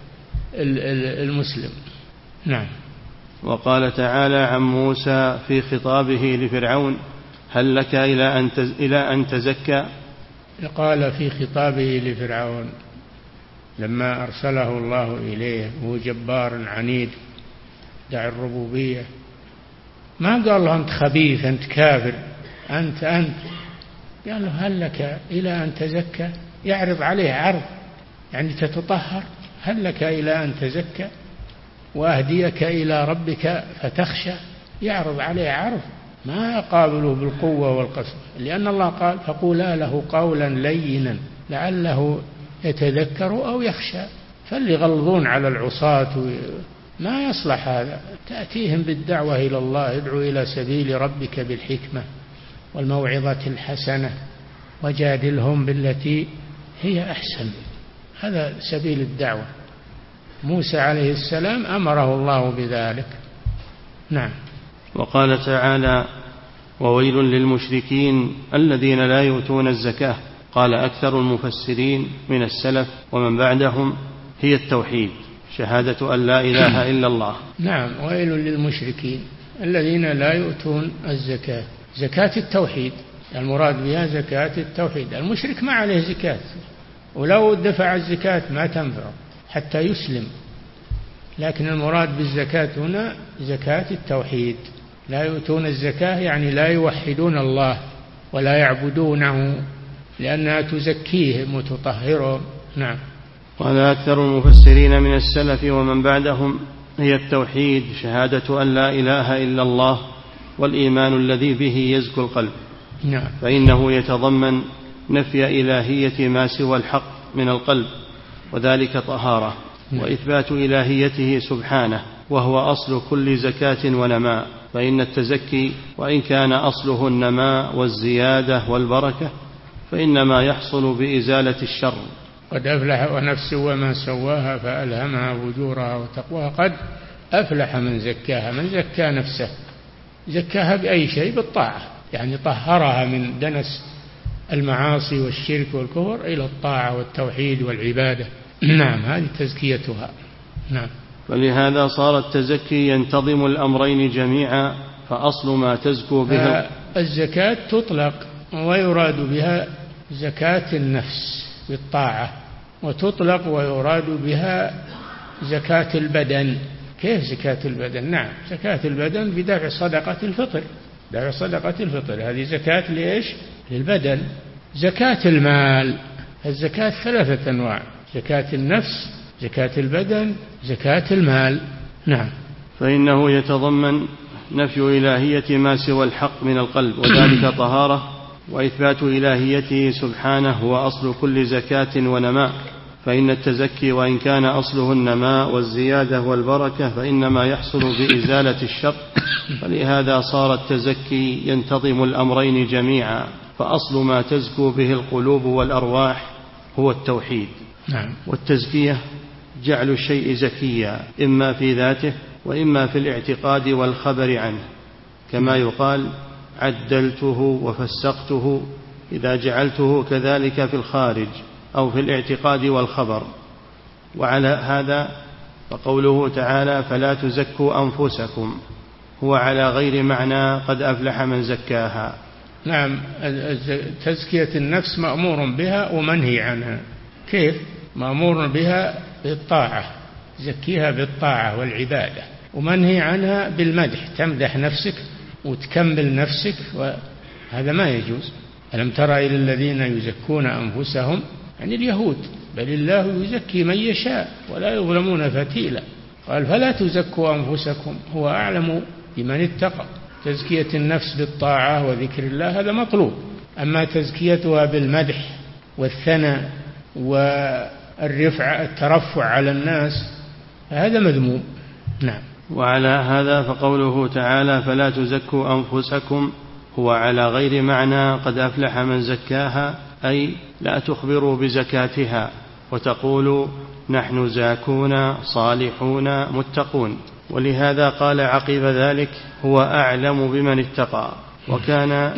المسلم. نعم. وقال تعالى عن موسى في خطابه لفرعون: هل لك إلى أن تزكى؟ قال في خطابه لفرعون لما أرسله الله إليه وهو جبار عنيد دع الربوبية، ما قال له أنت خبيث أنت كافر أنت أنت قال له هل لك إلى أن تزكى، يعرض عليه عرض يعني تتطهر. هل لك إلى أن تزكى وأهديك إلى ربك فتخشى، يعرض عليه عرض ما يقابله بالقوة والقسوة، لأن الله قال: فقولا له قولا لينا لعله يتذكر أو يخشى. فاللي يغلظون على العصاة ما يصلح هذا، تأتيهم بالدعوة إلى الله: ادعو إلى سبيل ربك بالحكمة والموعظة الحسنة وجادلهم بالتي هي أحسن. هذا سبيل الدعوة. موسى عليه السلام أمره الله بذلك. نعم. وقال تعالى: وويل للمشركين الذين لا يؤتون الزكاة. قال أكثر المفسرين من السلف ومن بعدهم: هي التوحيد، شهادة أن لا إله إلا الله. نعم. ويل للمشركين الذين لا يؤتون الزكاة، زكاة التوحيد المراد بها زكاة التوحيد. المشرك ما عليه زكاة، ولو دفع الزكاة ما تنفع حتى يسلم، لكن المراد بالزكاة هنا زكاة التوحيد. لا يؤتون الزكاة يعني لا يوحدون الله ولا يعبدونه، لأنها تزكيهم وتطهرهم. نعم. قال أكثر المفسرين من السلف ومن بعدهم: هي التوحيد، شهادة أن لا إله إلا الله والإيمان الذي به يزكو القلب. نعم. فإنه يتضمن نفي إلهية ما سوى الحق من القلب، وذلك طهارة. نعم. وإثبات إلهيته سبحانه، وهو أصل كل زكاة ونماء. فإن التزكي وإن كان أصله النماء والزيادة والبركة فإنما يحصل بإزالة الشر. قد أفلح ونفس وما سواها فألهمها فجورها وتقواها. قد أفلح من زكاها، من زكى نفسه زكاها بأي شيء؟ بالطاعة، يعني طهرها من دنس المعاصي والشرك والكفر إلى الطاعة والتوحيد والعبادة. نعم. هذه تزكيتها. نعم. فلهذا صار التزكي ينتظم الأمرين جميعا، فأصل ما تزكو به الزكاة تطلق ويراد بها زكاة النفس بالطاعة، وتطلق ويراد بها زكاة البدن. كيف زكاة البدن؟ نعم، زكاة البدن بدفع صدقة الفطر، دفع صدقة الفطر هذه زكاة لإيش؟ للبدن. زكاة المال، الزكاة ثلاثة أنواع: زكاة النفس، زكاة البدن، زكاة المال. نعم. فإنه يتضمن نفي إلهية ما سوى الحق من القلب، وذلك طهارة. وإثبات إلهيته سبحانه هو أصل كل زكاة ونماء. فإن التزكي وإن كان أصله النماء والزيادة والبركة فإنما يحصل بإزالة الشر. فلهذا صار التزكي ينتظم الأمرين جميعا، فأصل ما تزكو به القلوب والأرواح هو التوحيد. نعم. والتزكية جعل الشيء زكيا، إما في ذاته وإما في الاعتقاد والخبر عنه. كما يقال عدلته وفسقته إذا جعلته كذلك في الخارج أو في الاعتقاد والخبر. وعلى هذا فقوله تعالى فلا تزكوا أنفسكم هو على غير معنى قد أفلح من زكاها. نعم، تزكية النفس مأمور بها ومنهي عنها. كيف؟ مأمور بها بالطاعة، زكيها بالطاعة والعبادة، ومنهي عنها بالمدح، تمدح نفسك وتكمل نفسك، وهذا ما يجوز. ألم تر إلى الذين يزكون أنفسهم، يعني اليهود، بل الله يزكي من يشاء ولا يظلمون فتيلا. قال فلا تزكوا أنفسكم هو أعلم بمن اتقى. تزكية النفس بالطاعة وذكر الله هذا مطلوب، أما تزكيتها بالمدح والثناء والرفع الترفع على الناس هذا مذموم. نعم. وعلى هذا فقوله تعالى فلا تزكوا أنفسكم هو على غير معنى قد أفلح من زكاها، أي لا تخبروا بزكاتها وتقولوا نحن زاكون صالحون متقون. ولهذا قال عقب ذلك هو أعلم بمن اتقى، وكان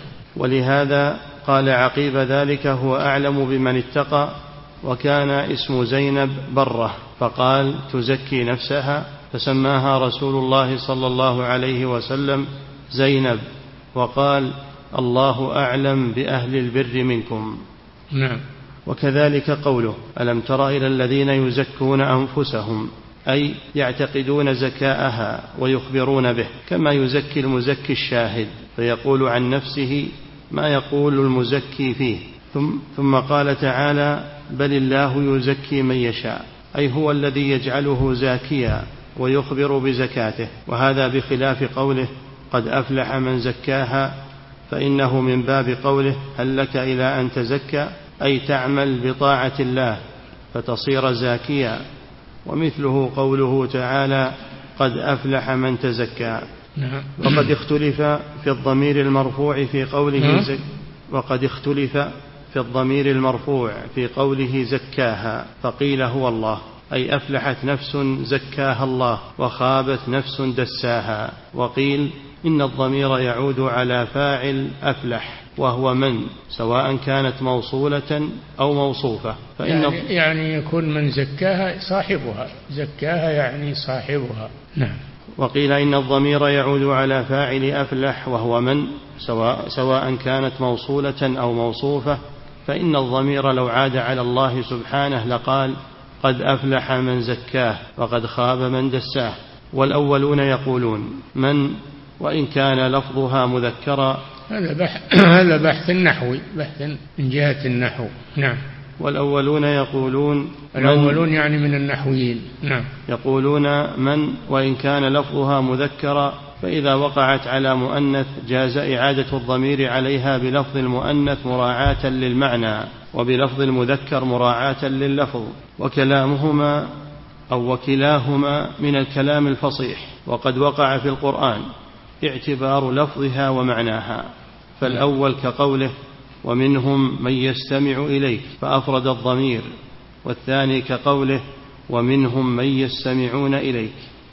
ولهذا قال عقب ذلك هو أعلم بمن اتقى وكان اسم زينب برة، فقال تزكي نفسها، فسماها رسول الله صلى الله عليه وسلم زينب، وقال الله أعلم بأهل البر منكم. نعم. وكذلك قوله ألم تر إلى الذين يزكون أنفسهم، أي يعتقدون زكاءها ويخبرون به، كما يزكي المزكي الشاهد فيقول عن نفسه ما يقول المزكي فيه. ثم, ثم قال تعالى بل الله يزكي من يشاء، أي هو الذي يجعله زاكيا ويخبر بزكاته. وهذا بخلاف قوله قد أفلح من زكاها، فإنه من باب قوله هل لك إلى أن تزكى، أي تعمل بطاعة الله فتصير زاكيا. ومثله قوله تعالى قد أفلح من تزكى. وقد اختلف في الضمير المرفوع في قوله زك وقد اختلف في الضمير المرفوع في قوله زكاها، فقيل هو الله، أي أفلحت نفس زكاها الله وخابت نفس دساها. وقيل إن الضمير يعود على فاعل أفلح وهو من، سواء كانت موصولة أو موصوفة. فإن يعني, يعني يكون من زكاها صاحبها، زكاها يعني صاحبها. نعم. وقيل إن الضمير يعود على فاعل أفلح وهو من، سواء, سواء كانت موصولة أو موصوفة. فإن الضمير لو عاد على الله سبحانه لقال قد أفلح من زكاه وقد خاب من دساه. والأولون يقولون من، وإن كان لفظها مذكرا. هذا بحث هذا بحث نحوي، بحث من جهة النحو. نعم. والأولون يقولون الأولون يعني من النحويين. نعم. يقولون من وإن كان لفظها مذكرا، فإذا وقعت على مؤنث جاز إعادة الضمير عليها بلفظ المؤنث مراعاة للمعنى، وبلفظ المذكر مراعاة لللفظ. وكلامهما أو وكلاهما من الكلام الفصيح، وقد وقع في القرآن اعتبار لفظها ومعناها. فالأول كقوله ومنهم من يستمع إليك فأفرد الضمير، والثاني كقوله ومنهم من يستمعون إليك،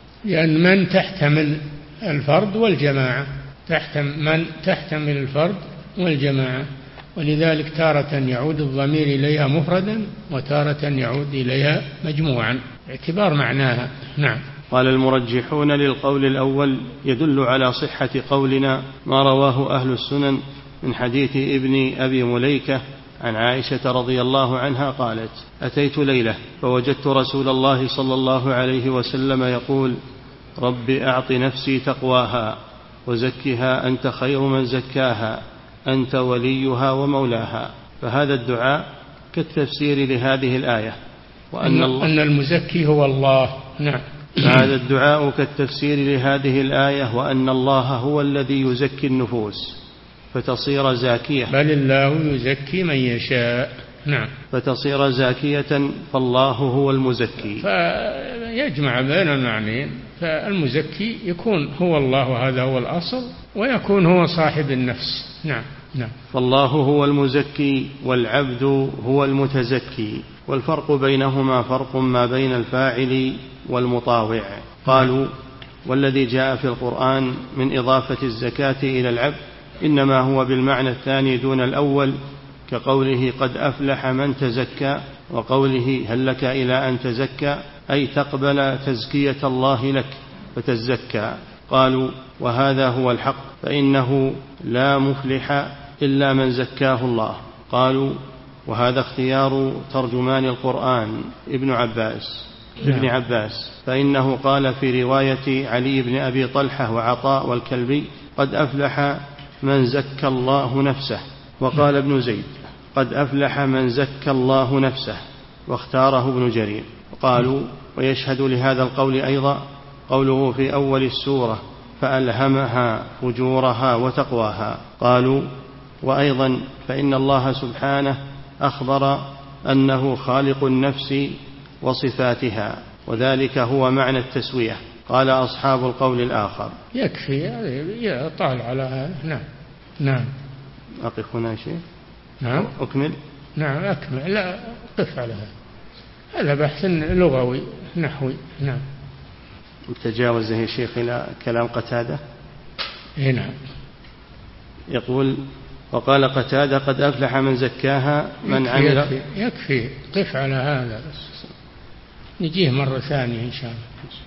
لأن من تحتمل الفرد والجماعة، تحتمل من تحتمل الفرد والجماعة، ولذلك تارة يعود الضمير إليها مفردا وتارة يعود إليها مجموعا اعتبار معناها. نعم. قال المرجحون للقول الأول يدل على صحة قولنا ما رواه أهل السنن من حديث ابن أبي مليكة عن عائشة رضي الله عنها قالت أتيت ليلة فوجدت رسول الله صلى الله عليه وسلم يقول رب أعط نفسي تقواها وزكها أنت خير من زكاها أنت وليها ومولاها. فهذا الدعاء كالتفسير لهذه الآية، وأن أن المزكي هو الله. نعم. هذا الدعاء كالتفسير لهذه الآية، وأن الله هو الذي يزكي النفوس فتصير زاكية، بل الله يزكي من يشاء. نعم. فتصير زاكية، فالله هو المزكي. فيجمع بين المعنيين، فالمزكي يكون هو الله، هذا هو الأصل، ويكون هو صاحب النفس. نعم. نعم. فالله هو المزكي والعبد هو المتزكي، والفرق بينهما فرق ما بين الفاعل والمطاوع. قالوا والذي جاء في القرآن من إضافة الزكاة إلى العبد إنما هو بالمعنى الثاني دون الأول، كقوله قد أفلح من تزكى، وقوله هل لك إلى أن تزكى، أي تقبل تزكية الله لك فتزكى. قالوا وهذا هو الحق، فإنه لا مفلح إلا من زكاه الله. قالوا وهذا اختيار ترجمان القرآن ابن عباس ابن عباس، فإنه قال في رواية علي بن أبي طلحة وعطاء والكلبي قد أفلح من زكى الله نفسه، وقال ابن زيد قد أفلح من زكى الله نفسه، واختاره ابن جرير. قالوا ويشهد لهذا القول أيضا قوله في أول السورة فألهمها فجورها وتقواها. قالوا وأيضا فإن الله سبحانه أخبر أنه خالق النفس وصفاتها، وذلك هو معنى التسوية. قال أصحاب القول الآخر يكفي يطال على هذا. نعم نعم أقف هنا شيء. نعم أكمل. نعم أكمل. لا قف على هذا، هذا بحث لغوي نحوي. نعم. تجاوز يا شيخ إلى كلام قتادة. نعم. يقول وقال قتادة قد أفلح من زكاها من يكفي عمل. يكفي, يكفي قف على هذا بس، نجيه مرة ثانية إن شاء الله.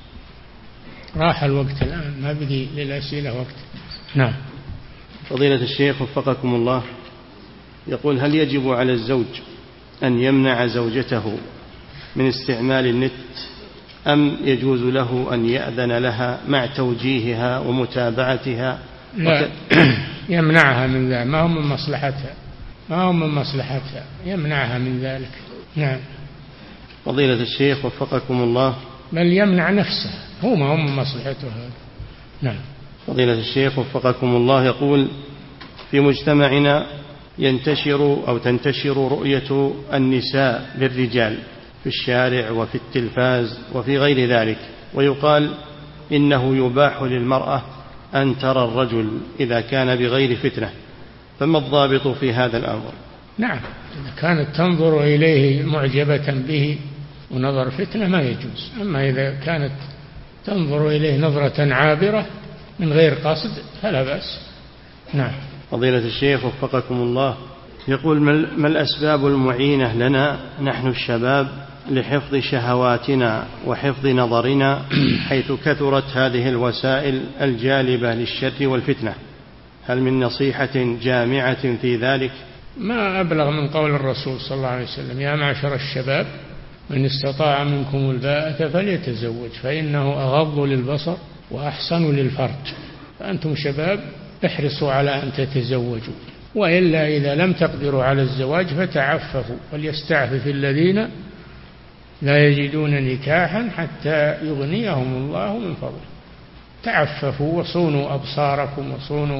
راح الوقت الآن، ما بدي للأسئلة وقت. نعم. فضيلة الشيخ وفقكم الله، يقول هل يجب على الزوج أن يمنع زوجته من استعمال النت، أم يجوز له أن يأذن لها مع توجيهها ومتابعتها؟ لا وك... يمنعها من ذلك، ما هو من مصلحتها، ما هو من مصلحتها، يمنعها من ذلك. نعم. فضيلة الشيخ وفقكم الله، بل يمنع نفسه، هو ما هو من مصلحته هذا. نعم. فضيلة الشيخ وفقكم الله، يقول في مجتمعنا ينتشر أو تنتشر رؤية النساء للرجال في الشارع وفي التلفاز وفي غير ذلك، ويقال إنه يباح للمرأة أن ترى الرجل إذا كان بغير فتنة، فما الضابط في هذا الأمر؟ نعم، إذا كانت تنظر إليه معجبة به ونظر فتنة ما يجوز، أما إذا كانت تنظر إليه نظرة عابرة من غير قصد فلا بأس. نعم. فضيلة الشيخ وفقكم الله، يقول ما الأسباب المعينة لنا نحن الشباب لحفظ شهواتنا وحفظ نظرنا حيث كثرت هذه الوسائل الجالبة للشر والفتنة؟ هل من نصيحة جامعة في ذلك؟ ما أبلغ من قول الرسول صلى الله عليه وسلم يا معشر الشباب من استطاع منكم الباءة فليتزوج فإنه أغض للبصر وأحسن للفرج. فأنتم شباب احرصوا على أن تتزوجوا، وإلا إذا لم تقدروا على الزواج فتعففوا، وليستعفف الذين لا يجدون نكاحا حتى يغنيهم الله من فضله. تعففوا وصونوا أبصاركم وصونوا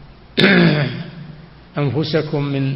أنفسكم من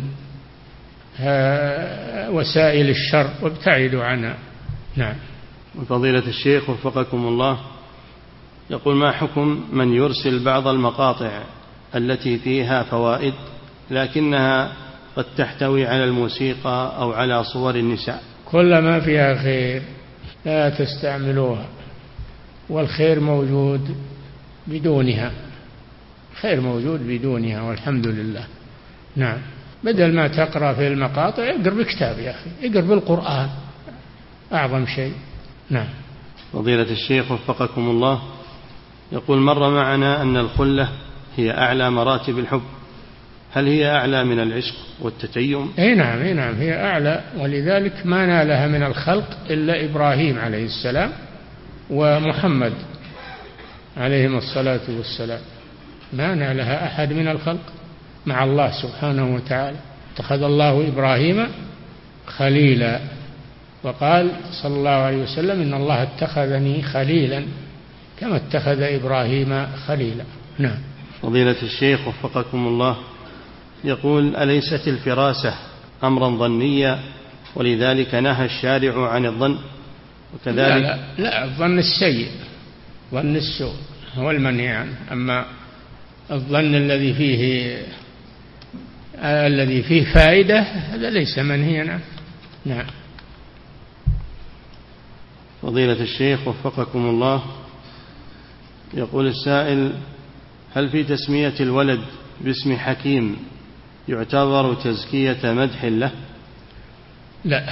وسائل الشر وابتعدوا عنها. نعم. فضيلة الشيخ وفقكم الله، يقول ما حكم من يرسل بعض المقاطع التي فيها فوائد لكنها قد تحتوي على الموسيقى أو على صور النساء؟ كل ما فيها خير لا تستعملوها، والخير موجود بدونها، خير موجود بدونها والحمد لله. نعم. بدل ما تقرأ في المقاطع اقرأ بكتاب يا أخي، اقرأ بالقرآن أعظم شيء. نعم. فضيلة الشيخ وفقكم الله، يقول مر معنا أن الخلة هي أعلى مراتب الحب، هل هي أعلى من العشق والتتيم؟ اي نعم اي نعم هي أعلى، ولذلك ما نالها من الخلق إلا إبراهيم عليه السلام ومحمد عليهم الصلاة والسلام، ما نالها أحد من الخلق مع الله سبحانه وتعالى. اتخذ الله إبراهيم خليلا، وقال صلى الله عليه وسلم إن الله اتخذني خليلا كما اتخذ إبراهيم خليلا. نعم. فضيلة الشيخ وفقكم الله، يقول أليست الفراسة أمرا ظنيا ولذلك نهى الشارع عن الظن؟ وكذلك لا, لا, لا الظن السيء، ظن السوء هو المنهي عنه، أما الظن الذي فيه الذي فيه فائدة هذا ليس منهيا عنه. نعم. فضيلة الشيخ وفقكم الله، يقول السائل: هل في تسمية الولد باسم حكيم يعتبر تزكية مدح له؟ لا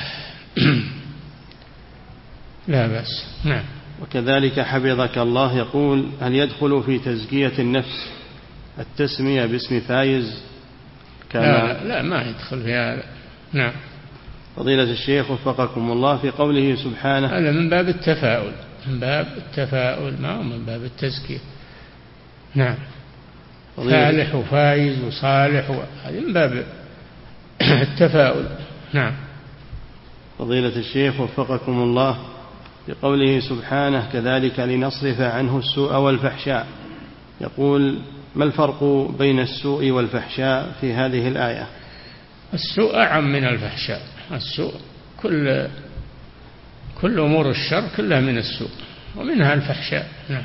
لا بأس. نعم. وكذلك حفظك الله يقول: هل يدخل في تزكية النفس التسمية باسم فايز؟ لا, لا, لا ما يدخل في هذا. نعم. فضيلة الشيخ وفقكم الله، في قوله سبحانه: هذا من باب التفاؤل، من باب التفاؤل ما هو من باب التزكية. نعم. فالح وفايز وصالح، هذا من باب التفاؤل. نعم. فضيلة الشيخ وفقكم الله، في قوله سبحانه: كذلك لنصرف عنه السوء والفحشاء، يقول: ما الفرق بين السوء والفحشاء في هذه الآية؟ السوء أعم من الفحشاء. السوء كل كل أمور الشر كلها من السوء، ومنها الفحشاء. نعم.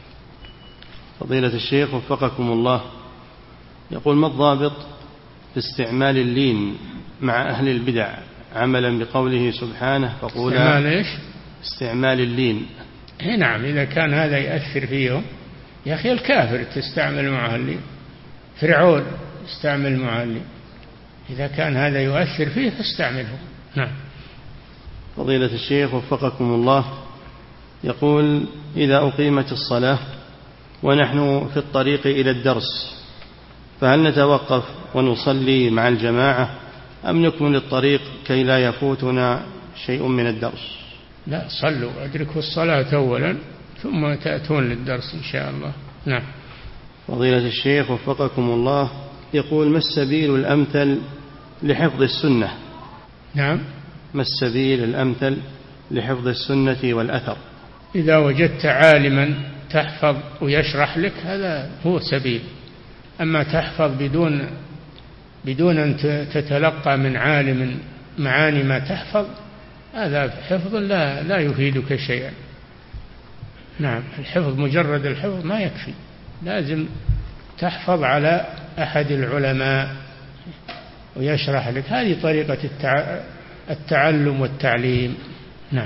فضيلة الشيخ وفقكم الله، يقول: ما الضابط في استعمال اللين مع أهل البدع عملا بقوله سبحانه: فقولا استعمال إيش؟ استعمال اللين. نعم، إذا كان هذا يأثر فيهم. يا أخي الكافر تستعمل معه اللين، فرعون استعمل معه اللين، إذا كان هذا يؤثر فيه فاستعمله. نعم. فضيلة الشيخ وفقكم الله، يقول: إذا أقيمت الصلاة ونحن في الطريق إلى الدرس، فهل نتوقف ونصلي مع الجماعة أم نكمل الطريق كي لا يفوتنا شيء من الدرس؟ لا، صلوا، أدركوا الصلاة أولا ثم تأتون للدرس إن شاء الله. نعم. فضيلة الشيخ وفقكم الله، يقول: ما السبيل الأمثل لحفظ السنة؟ نعم. ما السبيل الأمثل لحفظ السنة والأثر؟ إذا وجدت عالما تحفظ ويشرح لك هذا هو سبيل، أما تحفظ بدون بدون أن تتلقى من عالم معاني ما تحفظ، هذا حفظ لا لا يفيدك شيئا. نعم. الحفظ مجرد الحفظ ما يكفي، لازم تحفظ على أحد العلماء ويشرح لك. هذه طريقة التعلم والتعليم. نعم.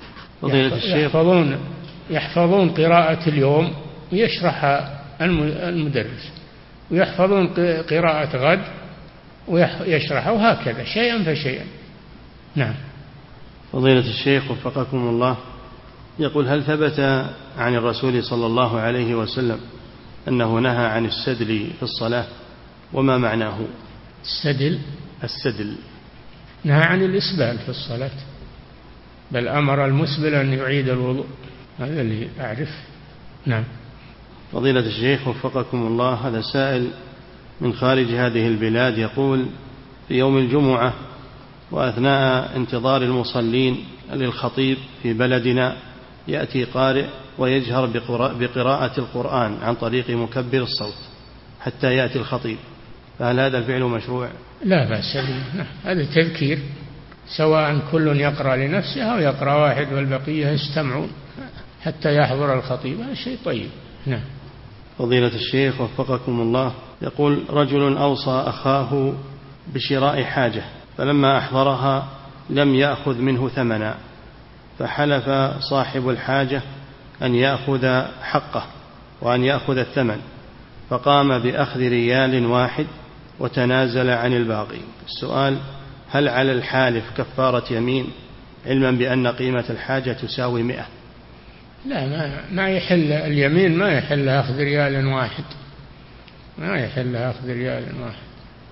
يحفظون يحفظون قراءة اليوم ويشرحها المدرس، ويحفظون قراءة غد ويشرحها، وهكذا شيئا فشيئا. نعم. فضيلة الشيخ وفقكم الله، يقول: هل ثبت عن الرسول صلى الله عليه وسلم أنه نهى عن السدل في الصلاة؟ وما معناه السدل؟ السدل نهى عن الإسبال في الصلاة، بل أمر المسبل أن يعيد الوضوء، هذا اللي أعرف. نعم. فضيلة الشيخ وفقكم الله، هذا سائل من خارج هذه البلاد، يقول: في يوم الجمعة وأثناء انتظار المصلين للخطيب في بلدنا يأتي قارئ ويجهر بقراءة القرآن عن طريق مكبر الصوت حتى يأتي الخطيب، فهل هذا الفعل مشروع؟ لا بأس به، هذا تذكير، سواء كل يقرأ لنفسه أو يقرأ واحد والبقية يستمعون حتى يحضر الخطيب، هذا شيء طيب. نعم. فضيلة الشيخ وفقكم الله، يقول: رجل أوصى أخاه بشراء حاجة، فلما أحضرها لم يأخذ منه ثمنا، فحلف صاحب الحاجة أن يأخذ حقه وأن يأخذ الثمن، فقام بأخذ ريال واحد وتنازل عن الباقي. السؤال: هل على الحالف كفارة يمين علما بأن قيمة الحاجة تساوي مئة؟ لا، ما, ما يحل اليمين، ما يحل أخذ ريال واحد، ما يحل أخذ ريال واحد،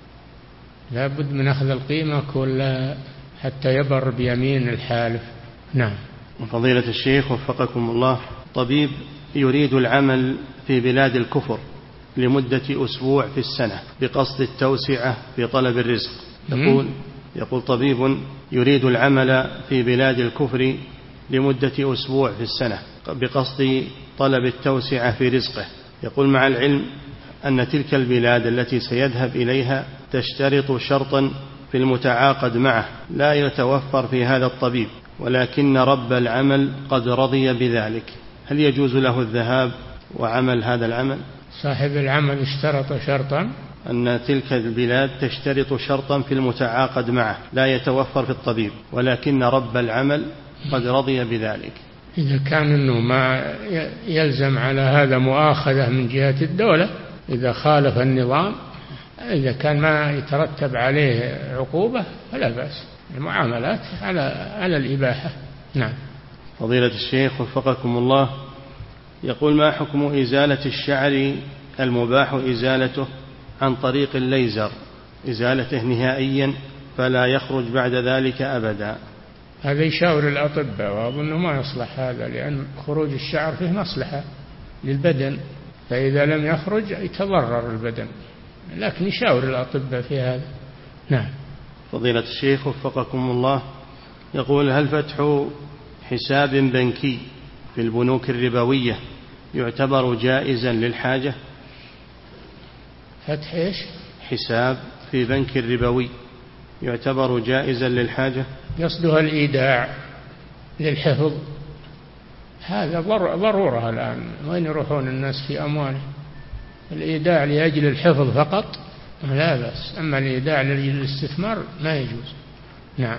لا بد من أخذ القيمة كلها حتى يبر بيمين الحالف. نعم. فضيلة الشيخ وفقكم الله، طبيب يريد العمل في بلاد الكفر لمدة أسبوع في السنة بقصد التوسعة في طلب الرزق، يقول يقول طبيب يريد العمل في بلاد الكفر لمدة أسبوع في السنة بقصد طلب التوسعة في رزقه، يقول: مع العلم أن تلك البلاد التي سيذهب إليها تشترط شرطا في المتعاقد معه لا يتوفر في هذا الطبيب، ولكن رب العمل قد رضي بذلك، هل يجوز له الذهاب وعمل هذا العمل؟ صاحب العمل اشترط شرطا أن تلك البلاد تشترط شرطا في المتعاقد معه لا يتوفر في الطبيب، ولكن رب العمل قد رضي بذلك، إذا كان أنه ما يلزم على هذا مؤاخذة من جهة الدولة، إذا خالف النظام، إذا كان ما يترتب عليه عقوبة فلا بأس. المعاملات على على الإباحة. نعم. فضيلة الشيخ وفقكم الله، يقول: ما حكم إزالة الشعر المباح إزالته عن طريق الليزر، إزالته نهائيا فلا يخرج بعد ذلك أبدا؟ هذا يشاور الأطباء، وأظنه ما يصلح هذا، لأن خروج الشعر فيه مصلحة للبدن، فإذا لم يخرج يتضرر البدن، لكن يشاور الأطباء في هذا. نعم. فضيلة الشيخ وفقكم الله، يقول: هل فتح حساب بنكي في البنوك الربوية يعتبر جائزا للحاجة؟ فتح إيش؟ حساب في بنك ربوي يعتبر جائزا للحاجة؟ يصدها الإيداع للحفظ، هذا ضرورة الآن، وين يروحون الناس في أموالهم؟ الإيداع لأجل الحفظ فقط لا بأس، أما الإيداع لأجل الاستثمار ما يجوز. نعم.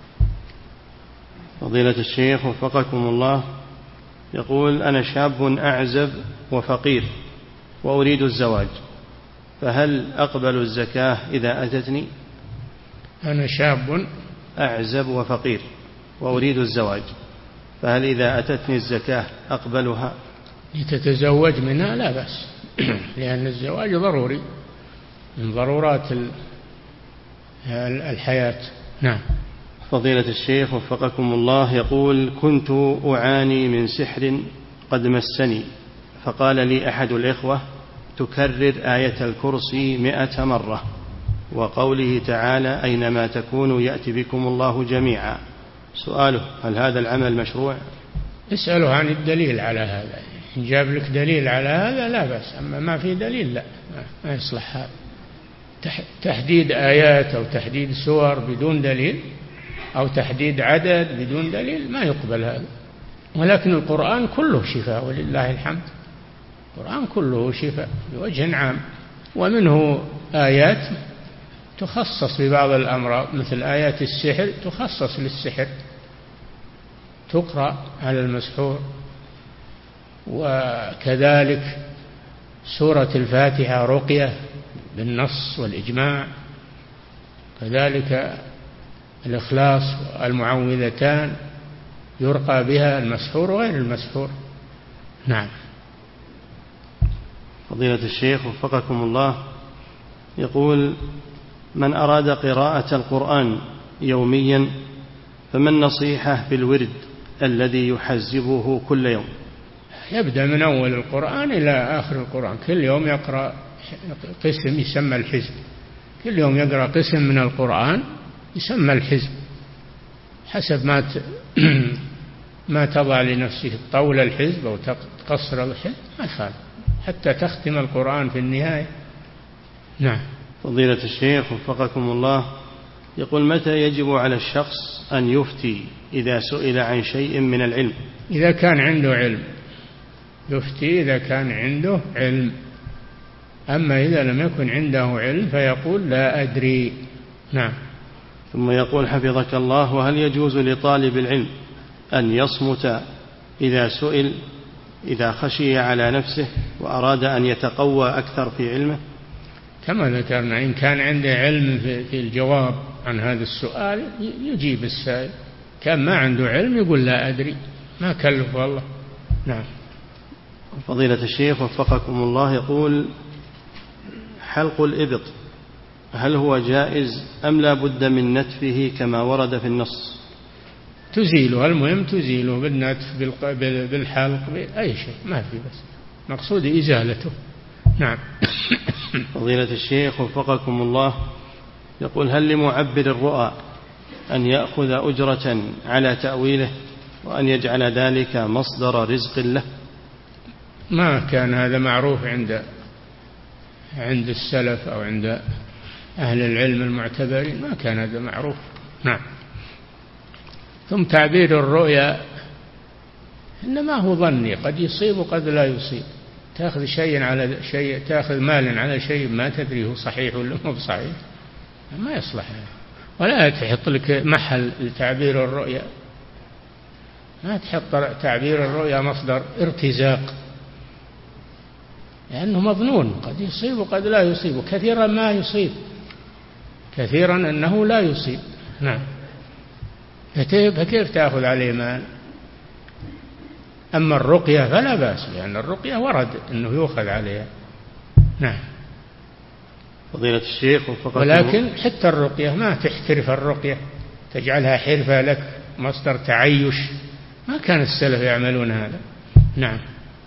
فضيلة الشيخ وفقكم الله، يقول: أنا شاب أعزب وفقير وأريد الزواج، فهل أقبل الزكاة إذا أتتني؟ أنا شاب أعزب وفقير وأريد الزواج، فهل إذا أتتني الزكاة أقبلها؟ لتتزوج منها لا بأس لأن الزواج ضروري من ضرورات الحياة. نعم. فضيلة الشيخ وفقكم الله، يقول: كنت أعاني من سحر قد مسني، فقال لي أحد الإخوة: تكرر آية الكرسي مئة مرة، وقوله تعالى: أينما تكونوا يأتي بكم الله جميعا. سؤاله: هل هذا العمل مشروع؟ اسأله عن الدليل على هذا، إن جاب لك دليل على هذا لا بأس، أما ما في دليل لا ما يصلح هذا. تحديد آيات أو تحديد سور بدون دليل أو تحديد عدد بدون دليل ما يقبل هذا. ولكن القرآن كله شفاء ولله الحمد، القرآن كله شفاء بوجه عام، ومنه آيات تخصص ببعض الأمراض، مثل آيات السحر تخصص للسحر تقرأ على المسحور، وكذلك سورة الفاتحة رقية بالنص والإجماع، كذلك الإخلاص والمعوذتان يرقى بها المسحور وغير المسحور. نعم. فضيلة الشيخ وفقكم الله، يقول: من أراد قراءة القرآن يوميا فما النصيحة في الورد الذي يحزبه كل يوم؟ يبدأ من أول القرآن إلى آخر القرآن، كل يوم يقرأ قسم يسمى الحزب، كل يوم يقرأ قسم من القرآن يسمى الحزب، حسب ما ما تضع لنفسه طول الحزب أو تقصر الحزب ما فعل حتى تختم القرآن في النهاية. نعم. فضيلة الشيخ وفقكم الله، يقول: متى يجب على الشخص أن يفتي إذا سئل عن شيء من العلم؟ إذا كان عنده علم يفتي، إذا كان عنده علم، أما إذا لم يكن عنده علم فيقول لا أدري. نعم. ثم يقول: حفظك الله، وهل يجوز لطالب العلم أن يصمت إذا سئل إذا خشي على نفسه وأراد أن يتقوى أكثر في علمه؟ كما ذكرنا، إن كان عنده علم في الجواب عن هذا السؤال يجيب السائل، كان ما عنده علم يقول لا أدري، ما كلف الله. نعم. فضيلة الشيخ وفقكم الله، يقول: حلق الإبط هل هو جائز أم لا بد من نتفه كما ورد في النص؟ تزيله، المهم تزيله بالنتف بالحلق بأي شيء ما في، بس مقصود إزالته. نعم. فضيلة الشيخ وفقكم الله، يقول: هل لمعبر الرؤى أن يأخذ أجرة على تأويله وأن يجعل ذلك مصدر رزق له؟ ما كان هذا معروف عند عند السلف أو عند أهل العلم المعتبرين، ما كان هذا معروف. نعم. ثم تعبير الرؤيا إنما هو ظني، قد يصيب وقد لا يصيب، تأخذ شيء على شيء، تأخذ مالا على شيء ما تدري هو صحيح ولا مو بصحيح، ما يصلح، ولا تحط لك محل لتعبير الرؤيا. ما تحط تعبير الرؤيا مصدر ارتزاق، لأنه مظنون، قد يصيب وقد لا يصيب، كثيرا ما يصيب، كثيرا أنه لا يصيب. نعم. فكيف تأخذ عليه مال؟ أما الرقية فلا بأس، لأن الرقية ورد أنه يؤخذ عليها. نعم. فضيلة الشيخ ولكن حتى الرقية ما تحترف الرقية تجعلها حرفة لك مصدر تعيش، ما كان السلف يعملون هذا. نعم.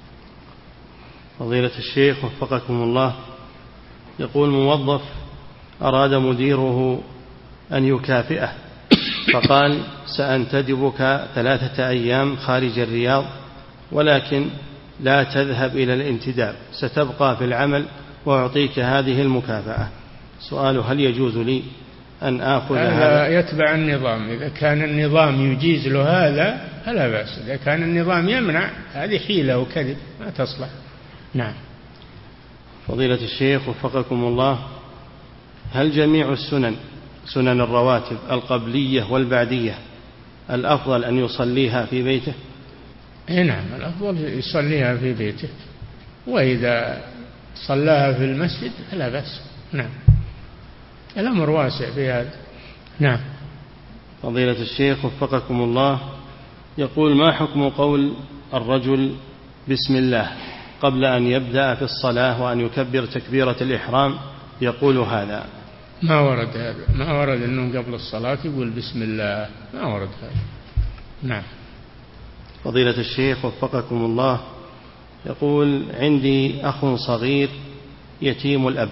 فضيلة الشيخ وفقكم الله، يقول موظف أراد مديره أن يكافئه فقال سأنتدبك ثلاثة أيام خارج الرياض ولكن لا تذهب إلى الانتداب، ستبقى في العمل وأعطيك هذه المكافأة. سؤال: هل يجوز لي أن آخذ هذا؟ يتبع النظام، إذا كان النظام يجيز له هذا فلا بأس، إذا كان النظام يمنع هذه حيلة وكذب ما تصلح. نعم. فضيلة الشيخ وفقكم الله، هل جميع السنن سنن الرواتب القبلية والبعدية الأفضل أن يصليها في بيته؟ نعم، الأفضل يصليها في بيته، وإذا صلاها في المسجد فلا بأس. نعم، الأمر واسع في هذا. نعم. فضيلة الشيخ وفقكم الله، يقول: ما حكم قول الرجل بسم الله قبل أن يبدأ في الصلاة وأن يكبر تكبيرة الإحرام يقول هذا؟ ما ورد هذا، ما ورد أنه قبل الصلاة يقول بسم الله، ما ورد هذا. نعم. فضيلة الشيخ وفقكم الله، يقول: عندي أخ صغير يتيم الأب،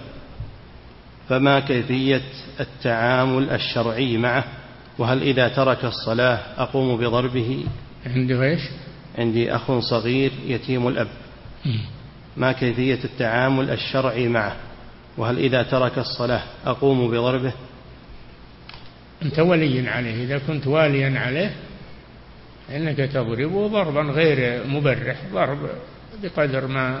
فما كيفية التعامل الشرعي معه؟ وهل إذا ترك الصلاة أقوم بضربه؟ عنده إيش؟ عندي أخ صغير يتيم الأب، ما كيفية التعامل الشرعي معه؟ وهل إذا ترك الصلاة أقوم بضربه؟ أنت ولي عليه، إذا كنت واليا عليه إنك تضربه ضربا غير مبرح، ضرب بقدر ما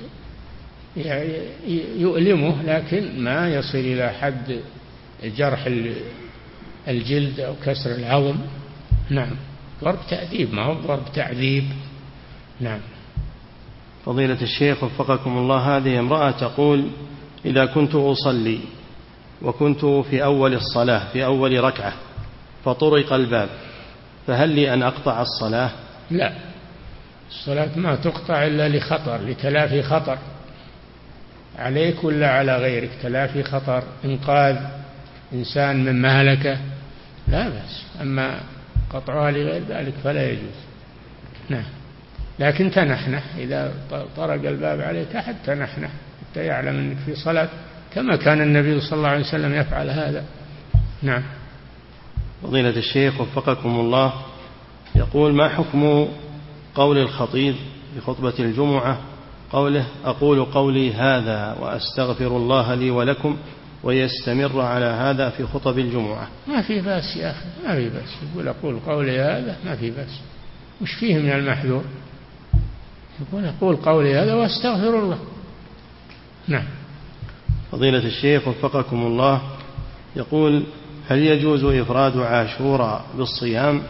يؤلمه، لكن ما يصل إلى حد جرح الجلد أو كسر العظم. نعم، ضرب تأديب ما هو ضرب تعذيب. نعم. فضيلة الشيخ وفقكم الله، هذه امرأة تقول: إذا كنت أصلي وكنت في أول الصلاة في أول ركعة فطرق الباب، فهل لي أن أقطع الصلاة؟ لا، الصلاة ما تقطع إلا لخطر، لتلافي خطر عليك ولا على غيرك، تلافي خطر، إنقاذ إنسان من مهلكة، لا بأس. أما قطعها لغير ذلك فلا يجوز. نعم، لكن تنحنح، إذا طرق الباب عليك أحد تنحنح حتى يعلم أنك في صلاة، كما كان النبي صلى الله عليه وسلم يفعل هذا. نعم. فضيلة الشيخ وفقكم الله، يقول: ما حكم قول الخطيب في خطبة الجمعة قوله: أقول قولي هذا وأستغفر الله لي ولكم، ويستمر على هذا في خطب الجمعة؟ ما في بأس يا أخي، ما في بأس، يقول أقول قولي هذا، ما في بأس، وش فيه من المحذور؟ يقول أقول قولي هذا وأستغفر الله. نعم. فضيلة الشيخ وفقكم الله، يقول: هل يجوز إفراد عاشوراء بالصيام؟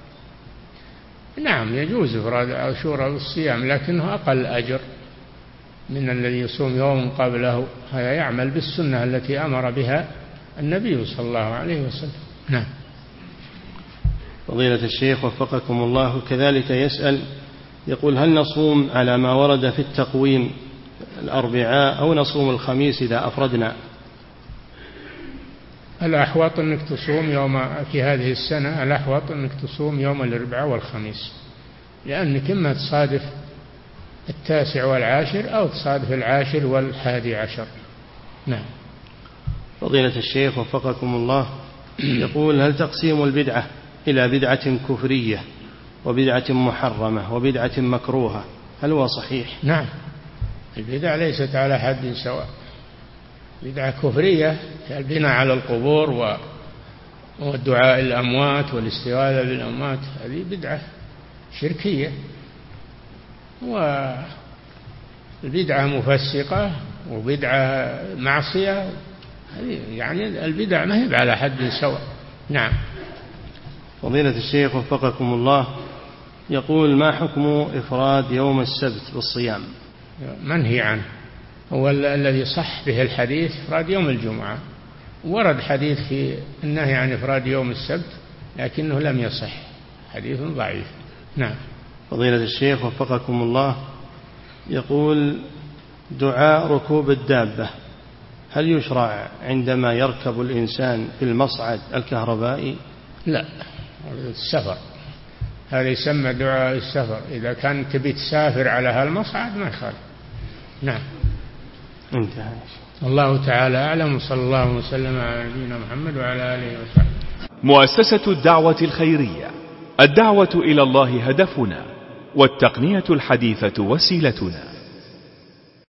نعم، يجوز إفراد عاشوراء بالصيام، لكنه أقل أجر من الذي يصوم يوم قبله، هذا يعمل بالسنة التي أمر بها النبي صلى الله عليه وسلم. نعم. فضيلة الشيخ وفقكم الله، كذلك يسأل، يقول: هل نصوم على ما ورد في التقويم الأربعاء أو نصوم الخميس إذا أفردنا؟ الأحوط أنك تصوم يوم، في هذه السنة الأحوط أنك تصوم يوم الأربعاء والخميس، لأنك إما تصادف التاسع والعاشر أو تصادف العاشر والحادي عشر. نعم. فضيلة الشيخ وفقكم الله، يقول: هل تقسيم البدعة إلى بدعة كفرية وبدعة محرمة وبدعة مكروهة هل هو صحيح؟ نعم، البدع ليست على حد سواء. بدعة كفرية البناء على القبور والدعاء الأموات والاستغاثة بالأموات، هذه بدعة شركية، والبدعة مفسقة وبدعة معصية، يعني البدع ما هي على حد سواء. نعم. فضيلة الشيخ وفقكم الله، يقول: ما حكم إفراد يوم السبت بالصيام؟ منهي عنه، هو الذي صح به الحديث إفراد يوم الجمعة، ورد حديث في النهي عن إفراد يوم السبت لكنه لم يصح، حديث ضعيف. نعم. فضيلة الشيخ وفقكم الله، يقول: دعاء ركوب الدابة هل يشرع عندما يركب الإنسان في المصعد الكهربائي؟ لا، السفر هذا يسمى دعاء السفر، إذا كان تبي تسافر على هالمصعد ما يخالف. نعم. انتهى. الله تعالى أعلم، صلى الله وسلم على نبينا محمد وعلى آله وصحبه. مؤسسة الدعوة الخيرية، الدعوة إلى الله هدفنا، والتقنية الحديثة وسيلتنا.